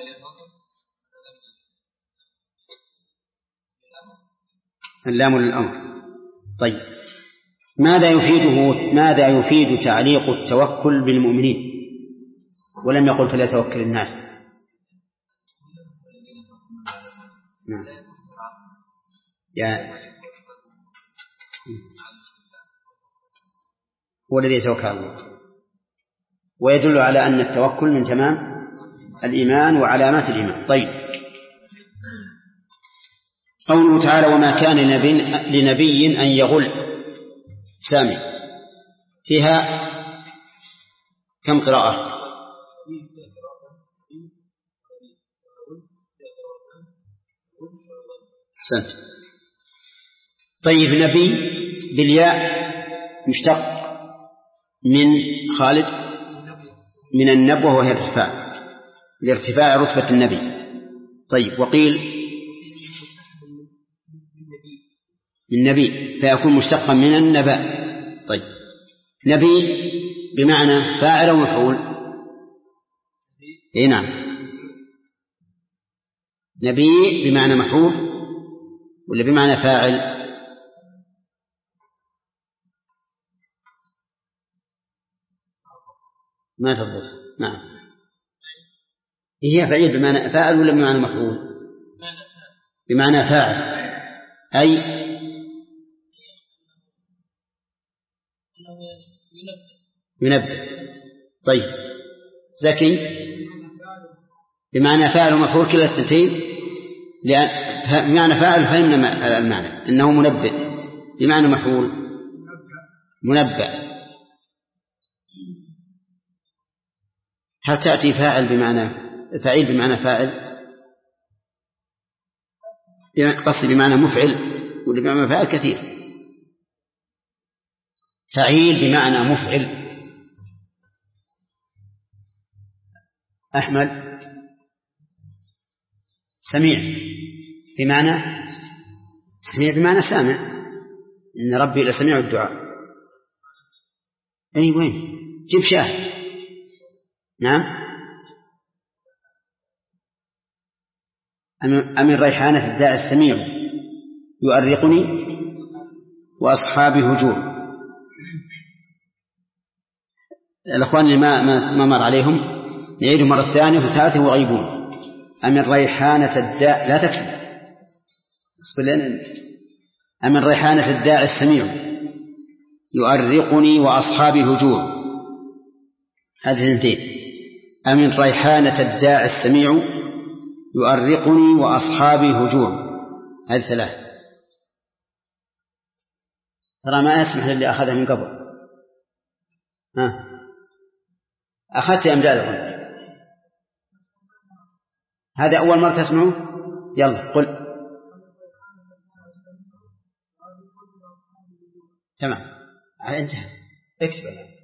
اللام للأمر. طيب، ماذا يفيده ماذا يفيد تعليق التوكل بالمؤمنين ولم يقل فليتوكل الناس؟ نعم. يا هو الذي يتوكل الله، ويدل على أن التوكل من تمام الإيمان وعلامات الإيمان. طيب، قوله تعالى وما كان لنبي, لنبي أن يغل، سامي فيها كم قراءة؟ أحسنت. طيب، نبي بالياء مشتق من خالد من النبوة وهي ارتفاع لارتفاع رتبة النبي. طيب، وقيل من نبي فيكون مشتقا من النبأ. طيب، نبي بمعنى فاعل ومفعول؟ اي نعم، نبي بمعنى مفعول ولا بمعنى فاعل؟ ما تضبط. نعم، هي فعيل بمعنى فاعل ولا بمعنى مفعول؟ بمعنى فاعل، أي ينبه. طيب، زكي بمعنى فاعل ومفعول كلا الثنتين، لأن بمعنى فاعل فهمنا المعنى أنه منبه، بمعنى مفعول منبه. هل تأتي فاعل بمعنى فعيل بمعنى فاعل؟ قصدي بمعنى مفعل ولا بمعنى فاعل؟ كثير. فعيل بمعنى مفعل. أحمد سميع بمعنى سميع بمعنى سامع، إن ربي لسميع الدعاء. أي وين؟ جيب شاهد. نعم، أمن ريحانة الداء السميع يؤرقني وأصحابي هجور. الأخوان اللي ما, ما, ما مر عليهم نعيدهم مرة ثانية وثالثة وغيبون. أمن ريحانة الداء لا تكفي اصبر لين أنت أمن ريحانة الداء السميع يؤرقني وأصحابي هجوع. هذه اثنتين. أمن ريحانة الداء السميع يؤرقني وأصحابي هجوع. هذه ثلاث. ترى ما يسمح للي أخذها من قبل. ها أخذت أم جاء؟ هذا أول مرة تسمعه. يلا قل. تمام انتهى. اكتب.